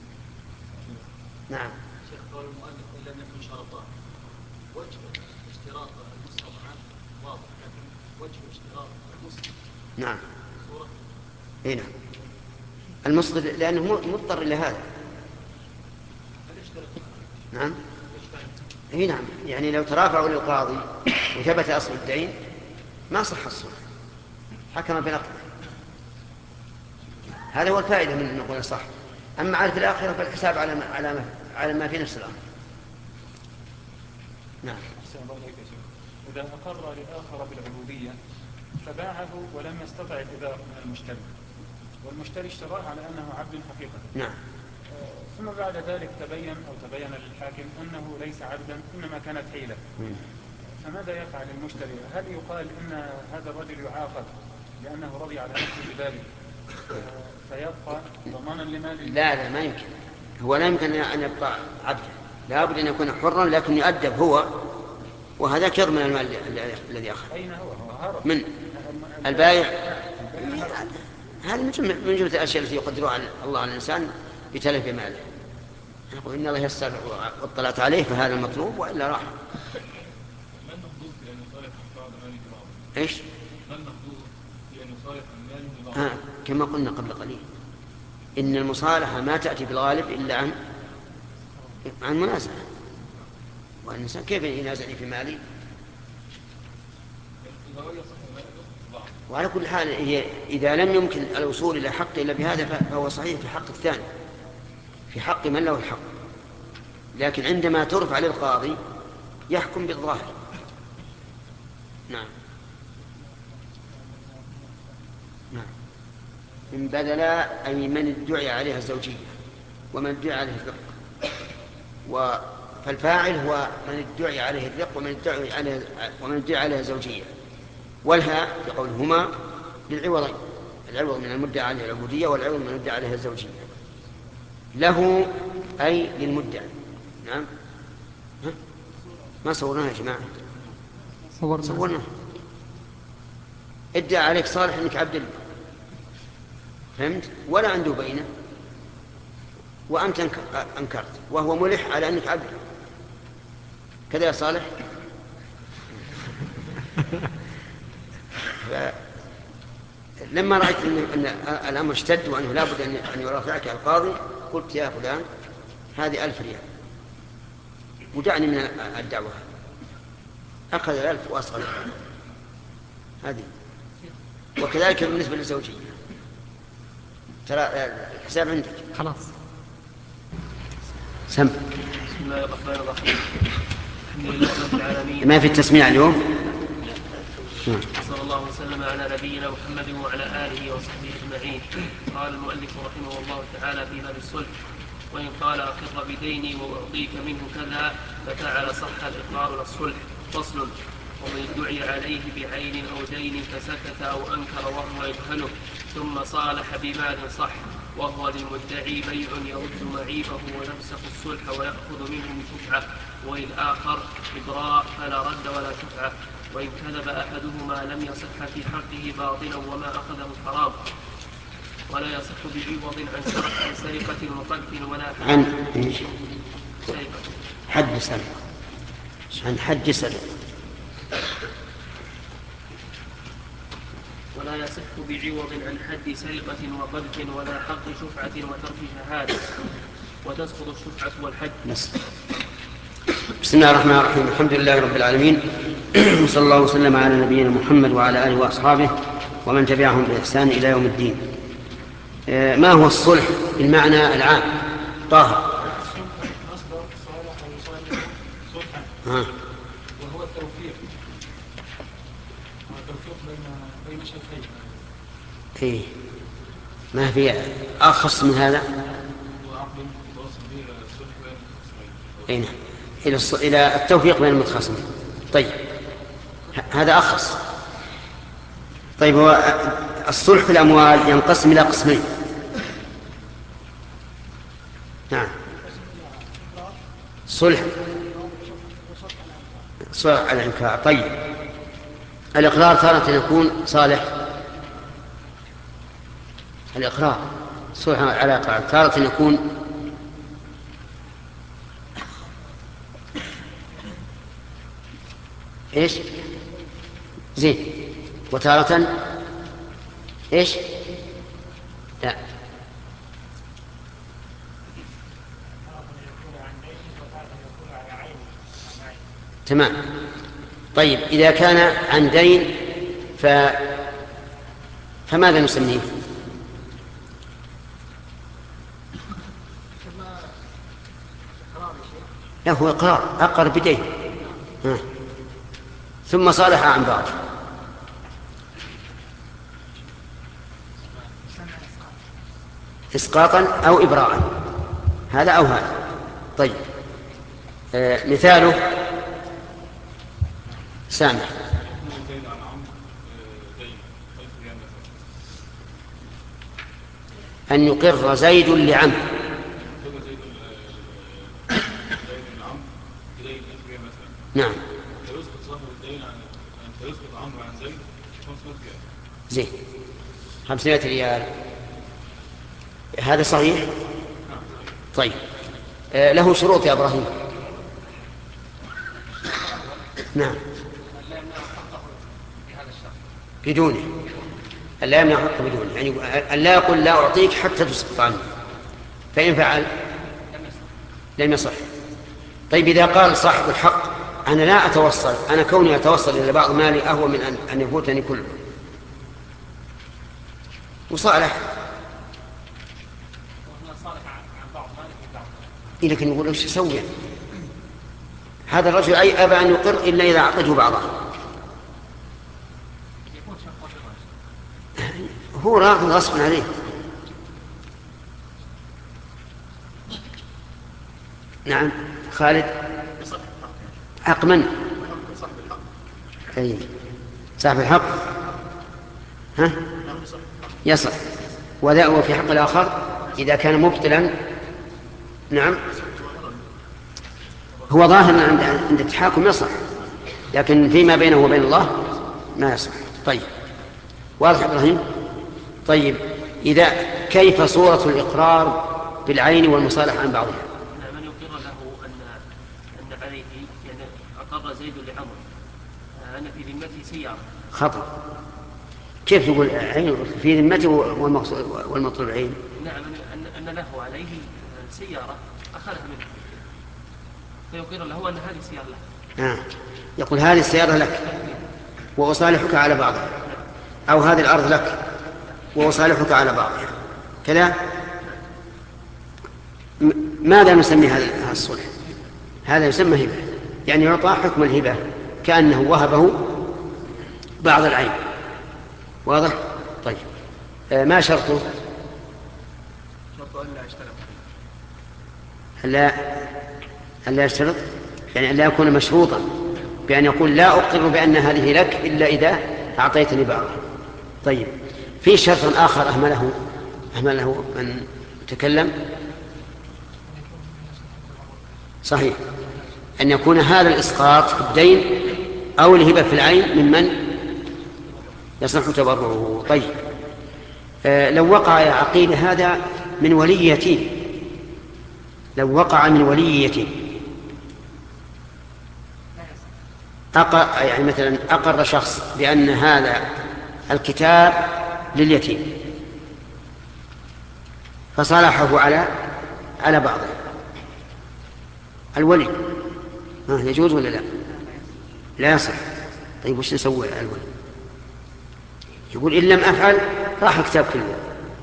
نعم شيخ قول المؤلف إن لم يكن شرطان، وجه اشتراط المستطعم واضح، لكن وجه اشتراط المسلم نعم صورة هنا المصدر لأنه مضطر إلى هذا. نعم اي نعم، يعني لو ترافعوا للقاضي وثبت أصل الدين ما صح الصلح، حكم بنقضه. هذا هو الفائدة من نقول صح. أما على في الآخرة فالحساب على ما على ما على ما في نفس الأمر. نعم. إذا أقر لآخر بالعبودية فباعه ولم يستطع الإباء من المشتري، والمشتري اشتراه على أنه عبد حقيقة. نعم. ثم بعد ذلك تبين أو تبين للحاكم أنه ليس عبدا إنما كانت حيلة. فماذا يفعل المشتري؟ هل يقال إن هذا الرجل يعاقب لأنه رضي على نفسه بذلك فيبقى ضمانا لماله؟ لا لا ما يمكن، هو لا يمكن أن يبقى عبدا، لا بد أن يكون حرا لكن يؤدب هو، وهذا كر من المال الذي أخذ. أين هو؟ هو هرب من البائع. هذا من جملة الأشياء التي يقدرها الله على الإنسان بتلف ماله. يقول إن الله يسر واطلعت عليه فهذا المطلوب وإلا راح. ما المحظوظ في أن يصالح بعض ماله ببعض؟ إيش؟ ما المحظوظ في أن يصالح ماله ببعض؟ ها كما قلنا قبل قليل إن المصالحة ما تأتي بالغالب إلا عن عن منازعة، والإنسان كيف ينازعني في مالي؟ وعلى كل حال هي إذا لم يمكن الوصول إلى حق إلا بهذا فهو صحيح في حق الثاني، في حق من له الحق، لكن عندما ترفع للقاضي يحكم بالظاهر. نعم نعم. من بدل أي من ادعي عليها الزوجية ومن ادعي عليه الرق، و فالفاعل هو من ادعي عليه الرق ومن ادعي عليه ومن ادعي عليها الزوجية، والهاء بقولهما للعوضين، العوض من المدعى عليه العبودية والعوض من المدعى عليها الزوجية. له أي للمدعي. نعم. ها؟ ما صورناها يا جماعة؟ صورنا صورنا ادعى عليك صالح انك عبد الله، فهمت؟ ولا عنده بينه وأنت أنكرت وهو ملح على أنك عبد، كذا يا صالح. لما رأيت أن الأمر اشتد وأنه لا بد أن يرافعك القاضي قلت يا فلان هذه ألف ريال ودعني من الدعوة. أخذ الألف وأصغر هذه. وكذلك بالنسبة للزوجية ترى الحساب عندك خلاص. سم. بسم الله الرحمن الرحيم. الحمد لله رب العالمين. ما في التسميع اليوم. صلى الله وسلم على نبينا محمد وعلى آله وصحبه أجمعين. قال المؤلف رحمه الله تعالى في باب الصلح: وإن قال أقر بديني وأعطيك منه كذا ففعل صح الإقرار للصلح. فصل: ومن ادعي عليه بعين أو دين فسكت أو أنكر وهو يجهله ثم صالح بمال صح وهو للمدعي بيع يرد معيبه ويفسخ الصلح ويأخذ منه شفعة، وللآخر إبراء فلا رد ولا شفعة. وإن كذب أحدهما لم يصح في حقه باطلا وما أخذه حرام، ولا يصح بعوض عن شرط سرقة وقذف ولا عن سرقة حد سرقة عن حد سرقة ولا يصح بعوض عن حد سرقة وقذف ولا حق شفعة وترك شهادة، وتسقط الشفعة والحد. بسم الله الرحمن الرحيم. الحمد لله رب العالمين، وصلى الله وسلم على نبينا محمد وعلى آله وأصحابه ومن تبعهم بإحسان إلى يوم الدين. ما هو الصلح بالمعنى العام؟ طه. ها. وهو التوفيق التوفيق بين بين شيخين. إيه ما في أخص من هذا؟ أي نعم، إلى إلى التوفيق بين المتخاصمين. طيب هذا أخص. طيب هو الصلح في الأموال ينقسم إلى قسمين. نعم. صلح صلح على الإنكار. طيب الإقرار تارة يكون صالح، الإقرار صلح على إقرار تارة يكون إيش؟ زين. وتارة إيش؟ لا. تمام. طيب إذا كان عن دين ف... فماذا نسميه؟ لا هو إقرار، أقر بدين ها. ثم صالح عن بعض. إسقاطا أو إبراء، هذا أو هذا. طيب آه مثاله سامح. أن يقر زيد لعمرو. نعم. زين خمسمائة ريال، هذا صحيح. طيب آه له شروط يا إبراهيم. نعم بدونه، لا يمنع حقه بدونه، يعني أن لا يقول لا أعطيك حتى تسقط عنه، فإن فعل لم يصح. طيب إذا قال صاحب الحق أنا لا أتوصل، أنا كوني أتوصل إلى بعض مالي أهو من أن, أن يفوتني كله، وصالح لكن يقول ايش يسوي؟ هذا الرجل أي أبى أن يقر إلا إذا أعطته بعضه، هو راغب غصب عليه. نعم خالد حق من؟ طيب صاحب الحق ها يصح، وذا في حق الآخر إذا كان مبطلا. نعم هو ظاهر عند عند التحاكم يصح، لكن فيما بينه وبين الله ما يصح. طيب واضح إبراهيم؟ طيب إذا كيف صورة الإقرار بالعين والمصالحة عن بعضها؟ من يقر له أن أن عليه يعني أقر زيد لعمر أنا في ذمته سيارة. خطأ. كيف تقول عين في ذمته والمطلوب عين؟ نعم أن أن له عليه سيارة أخذها منه، فيقر له أن هذه سيارة له. آه. يقول هذه السيارة لك وأصالحك على بعضها، أو هذه الأرض لك وأصالحك على بعضها كذا. ماذا نسمي هذا الصلح؟ هذا يسمى هبة، يعني يعطى حكم الهبة كأنه وهبه بعض العين. واضح؟ طيب آه ما شرطه؟ شرطه أن لا يشترط، لا ألا يشترط، يعني أن لا يكون مشروطا بأن يقول لا أقر بأن هذه لك إلا إذا أعطيتني بعضها. طيب في شرط آخر أهمله أهمله من تكلم. صحيح أن يكون هذا الإسقاط في الدين أو الهبة في العين ممن يصح تبرعه. طيب آه لو وقع يا عقيل هذا من ولي يتيم، لو وقع من ولي يتيم أقر، يعني مثلا أقر شخص بأن هذا الكتاب لليتيم فصالحه على على بعضه، الولي ها يجوز ولا لا؟ لا يصح. طيب وش نسوي على الولي؟ يقول إن لم أفعل راح الكتاب كله.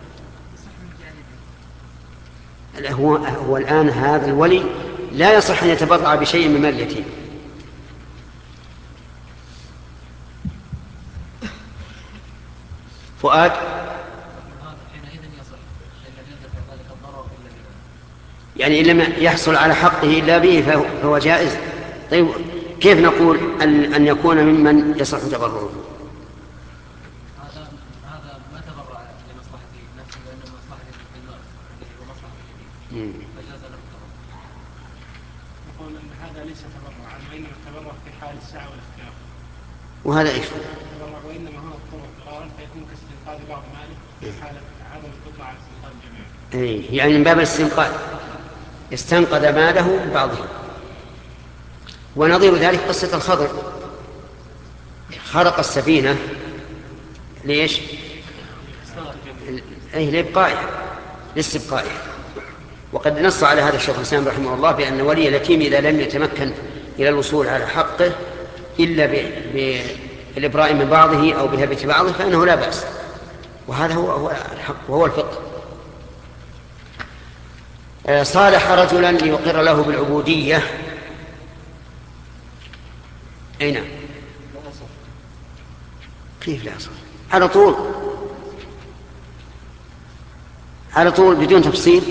هو, هو الآن هذا الولي لا يصح أن يتبرع بشيء من مال اليتيم. فؤاد يعني إن لم يحصل على حقه إلا به فهو جائز. طيب كيف نقول أن, أن يكون ممن يصح تبرعه؟ هذا هذا ما تبرع لمصلحته نفسه لأنه مصلحته في النار ومصلحته فجاز له التبرع. نقول أن هذا ليس تبرعا وإنما التبرع في حال السعة والاختيار. وهذا إيش؟ التبرع وإنما هو الطرق قرارا فيكون كاستنقاذ بعض ماله في حالة عدم القدرة على استنقاذ الجميع. أي يعني من باب الاستنقاذ استنقذ ماله بعضه. ونظير ذلك قصة الخضر، خرق السفينة ليش؟ أي لإبقائها لاستبقائها. وقد نص على هذا الشيخ الإسلام رحمه الله بأن ولي اليتيم إذا لم يتمكن إلى الوصول على حقه إلا بالإبراء من بعضه أو بهبة بعضه فإنه لا بأس، وهذا هو هو الحق وهو الفقه. صالح رجلا ليقر له بالعبودية. أي نعم. كيف لا يصح؟ على طول على طول بدون تفصيل.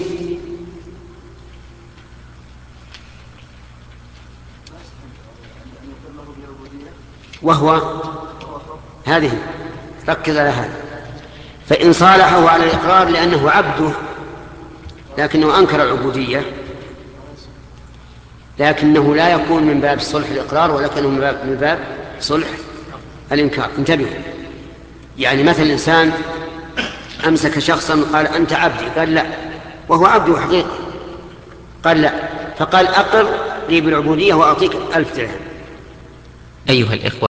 وهو هذه ركز على هذا. فإن صالحه على الإقرار لأنه عبده لكنه أنكر العبودية، لكنه لا يكون من باب صلح الإقرار ولكنه من باب, من باب صلح الإنكار. انتبهوا، يعني مثل الإنسان أمسك شخصا قال أنت عبدي، قال لا، وهو عبده حقيقة، قال لا، فقال أقر لي بالعبودية وأعطيك ألف درهم. أيها الإخوة